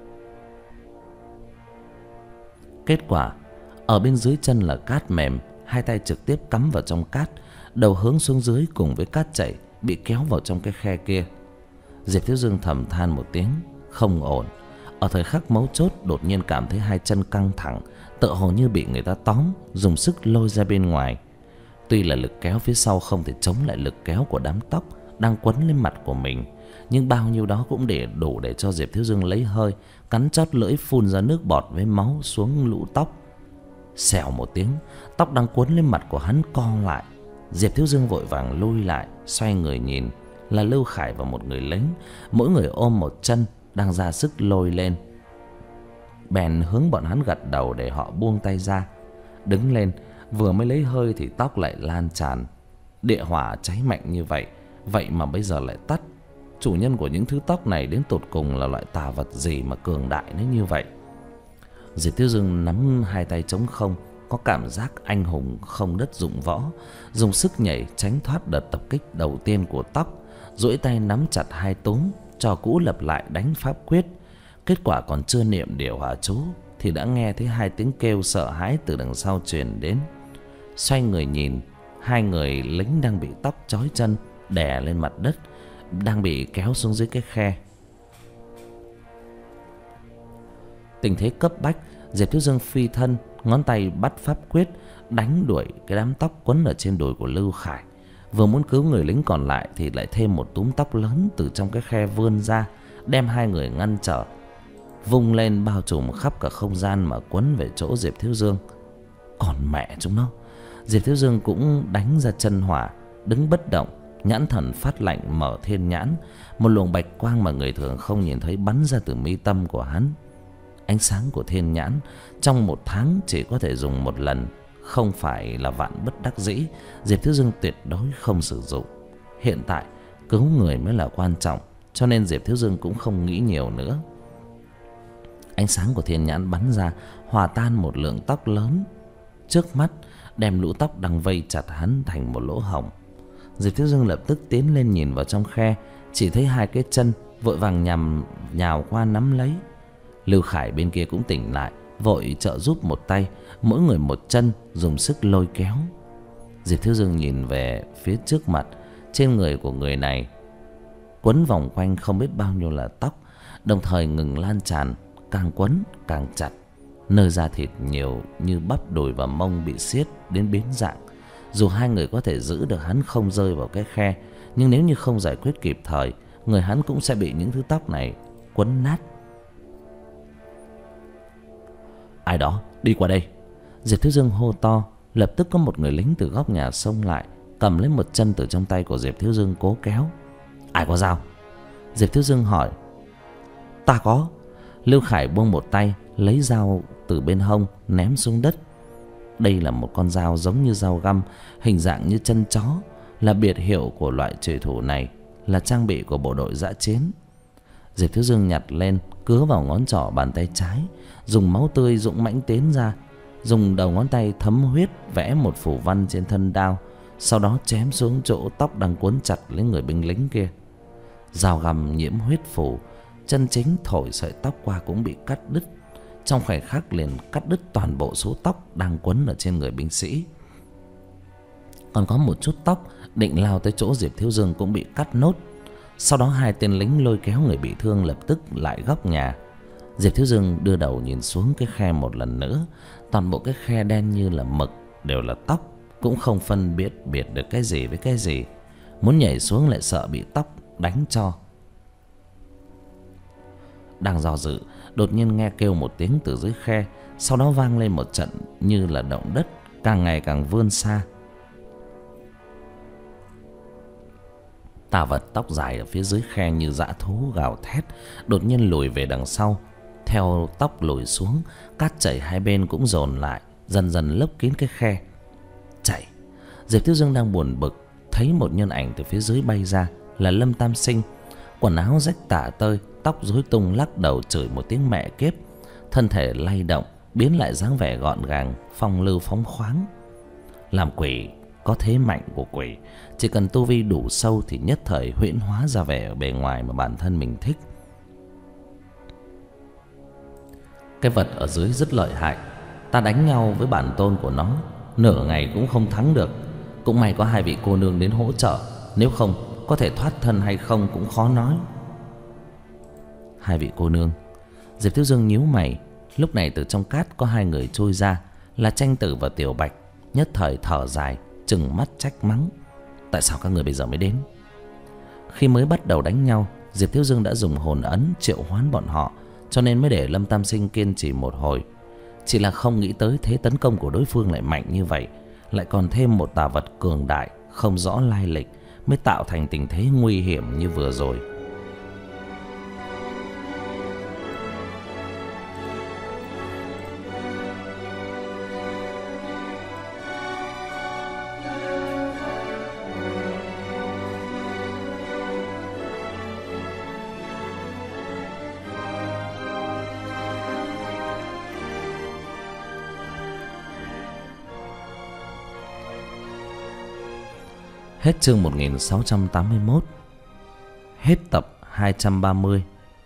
Kết quả, ở bên dưới chân là cát mềm, hai tay trực tiếp cắm vào trong cát, đầu hướng xuống dưới cùng với cát chảy, bị kéo vào trong cái khe kia. Diệp Thiếu Dương thầm than một tiếng, không ổn. Ở thời khắc mấu chốt đột nhiên cảm thấy hai chân căng thẳng, tựa hồ như bị người ta tóm, dùng sức lôi ra bên ngoài. Tuy là lực kéo phía sau không thể chống lại lực kéo của đám tóc đang quấn lên mặt của mình, nhưng bao nhiêu đó cũng để đủ để cho Diệp Thiếu Dương lấy hơi, cắn chót lưỡi phun ra nước bọt với máu xuống lũ tóc. Xèo một tiếng, tóc đang quấn lên mặt của hắn co lại. Diệp Thiếu Dương vội vàng lui lại, xoay người nhìn, là Lưu Khải và một người lính, mỗi người ôm một chân, đang ra sức lôi lên. Bèn hướng bọn hắn gật đầu để họ buông tay ra. Đứng lên, vừa mới lấy hơi thì tóc lại lan tràn. Địa hỏa cháy mạnh như vậy, vậy mà bây giờ lại tắt. Chủ nhân của những thứ tóc này đến tột cùng là loại tà vật gì mà cường đại đến như vậy? Diệp Thiếu Dương nắm hai tay trống không, có cảm giác anh hùng không đất dụng võ, dùng sức nhảy tránh thoát đợt tập kích đầu tiên của tóc, duỗi tay nắm chặt hai túm, trò cũ lập lại đánh pháp quyết. Kết quả còn chưa niệm điều hỏa chú thì đã nghe thấy hai tiếng kêu sợ hãi từ đằng sau truyền đến. Xoay người nhìn, hai người lính đang bị tóc trói chân đè lên mặt đất, đang bị kéo xuống dưới cái khe. Tình thế cấp bách, Diệp Thiếu Dương phi thân, ngón tay bắt pháp quyết đánh đuổi cái đám tóc quấn ở trên đùi của Lưu Khải. Vừa muốn cứu người lính còn lại thì lại thêm một túm tóc lớn từ trong cái khe vươn ra, đem hai người ngăn trở, vung lên bao trùm khắp cả không gian mà quấn về chỗ Diệp Thiếu Dương. Còn mẹ chúng nó! Diệp Thiếu Dương cũng đánh ra chân hỏa, đứng bất động, nhãn thần phát lạnh, mở thiên nhãn. Một luồng bạch quang mà người thường không nhìn thấy bắn ra từ mi tâm của hắn. Ánh sáng của thiên nhãn trong một tháng chỉ có thể dùng một lần, không phải là vạn bất đắc dĩ, Diệp Thiếu Dương tuyệt đối không sử dụng. Hiện tại cứu người mới là quan trọng, cho nên Diệp Thiếu Dương cũng không nghĩ nhiều nữa. Ánh sáng của thiên nhãn bắn ra, hòa tan một lượng tóc lớn trước mắt, đem lũ tóc đang vây chặt hắn thành một lỗ hổng. Diệp Thiếu Dương lập tức tiến lên nhìn vào trong khe, chỉ thấy hai cái chân, vội vàng nhằm nhào qua nắm lấy. Lưu Khải bên kia cũng tỉnh lại, vội trợ giúp một tay, mỗi người một chân, dùng sức lôi kéo. Diệp Thiếu Dương nhìn về phía trước mặt, trên người của người này quấn vòng quanh không biết bao nhiêu là tóc, đồng thời ngừng lan tràn, càng quấn càng chặt. Nơi da thịt nhiều như bắp đùi và mông bị siết đến biến dạng. Dù hai người có thể giữ được hắn không rơi vào cái khe, nhưng nếu như không giải quyết kịp thời, người hắn cũng sẽ bị những thứ tóc này quấn nát. Ai đó, đi qua đây! Diệp Thiếu Dương hô to. Lập tức có một người lính từ góc nhà xông lại, cầm lấy một chân từ trong tay của Diệp Thiếu Dương cố kéo. Ai có dao? Diệp Thiếu Dương hỏi. Ta có. Lưu Khải buông một tay, lấy dao từ bên hông ném xuống đất. Đây là một con dao giống như dao găm, hình dạng như chân chó, là biệt hiệu của loại trùy thủ này, là trang bị của bộ đội dã chiến. Diệp Thiếu Dương nhặt lên, cứa vào ngón trỏ bàn tay trái, dùng máu tươi dũng mãnh tiến ra, dùng đầu ngón tay thấm huyết vẽ một phù văn trên thân đao, sau đó chém xuống chỗ tóc đang cuốn chặt lấy người binh lính kia. Dao găm nhiễm huyết phù, chân chính thổi sợi tóc qua cũng bị cắt đứt, trong khoảnh khắc liền cắt đứt toàn bộ số tóc đang quấn ở trên người binh sĩ. Còn có một chút tóc định lao tới chỗ Diệp Thiếu Dương cũng bị cắt nốt. Sau đó hai tên lính lôi kéo người bị thương lập tức lại góc nhà. Diệp Thiếu Dương đưa đầu nhìn xuống cái khe một lần nữa. Toàn bộ cái khe đen như là mực, đều là tóc, cũng không phân biệt biệt được cái gì với cái gì. Muốn nhảy xuống lại sợ bị tóc đánh cho. Đang do dự, đột nhiên nghe kêu một tiếng từ dưới khe, sau đó vang lên một trận như là động đất, càng ngày càng vươn xa. Tà vật tóc dài ở phía dưới khe như dã thú gào thét, đột nhiên lùi về đằng sau. Theo tóc lùi xuống, cát chảy hai bên cũng dồn lại, dần dần lấp kín cái khe. Chạy! Diệp Thiếu Dương đang buồn bực, thấy một nhân ảnh từ phía dưới bay ra, là Lâm Tam Sinh. Quần áo rách tả tơi, tóc rối tung, lắc đầu chửi một tiếng mẹ kiếp, thân thể lay động biến lại dáng vẻ gọn gàng, phong lưu phóng khoáng. Làm quỷ có thế mạnh của quỷ, chỉ cần tu vi đủ sâu thì nhất thời huyễn hóa ra vẻ ở bề ngoài mà bản thân mình thích. Cái vật ở dưới rất lợi hại, ta đánh nhau với bản tôn của nó nửa ngày cũng không thắng được. Cũng may có hai vị cô nương đến hỗ trợ, nếu không có thể thoát thân hay không cũng khó nói. Hai vị cô nương? Diệp Thiếu Dương nhíu mày. Lúc này từ trong cát có hai người trôi ra, là Tranh Tử và Tiểu Bạch. Nhất thời thở dài, trừng mắt trách mắng. Tại sao các người bây giờ mới đến? Khi mới bắt đầu đánh nhau, Diệp Thiếu Dương đã dùng hồn ấn triệu hoán bọn họ, cho nên mới để Lâm Tam Sinh kiên trì một hồi. Chỉ là không nghĩ tới thế tấn công của đối phương lại mạnh như vậy, lại còn thêm một tà vật cường đại không rõ lai lịch, mới tạo thành tình thế nguy hiểm như vừa rồi. Hết chương một nghìn sáu trăm tám mươi mốt. Hết tập hai trăm ba mươi.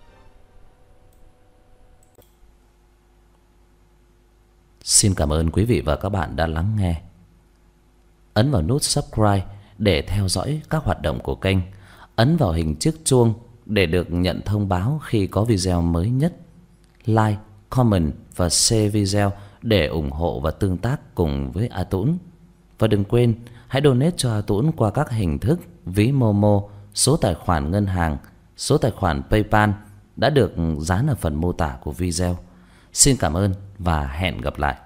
Xin cảm ơn quý vị và các bạn đã lắng nghe. Ấn vào nút subscribe để theo dõi các hoạt động của kênh. Ấn vào hình chiếc chuông để được nhận thông báo khi có video mới nhất. Like, comment và share video để ủng hộ và tương tác cùng với A Tũng. Và đừng quên hãy donate cho A Tũng qua các hình thức ví Momo, số tài khoản ngân hàng, số tài khoản PayPal đã được dán ở phần mô tả của video. Xin cảm ơn và hẹn gặp lại.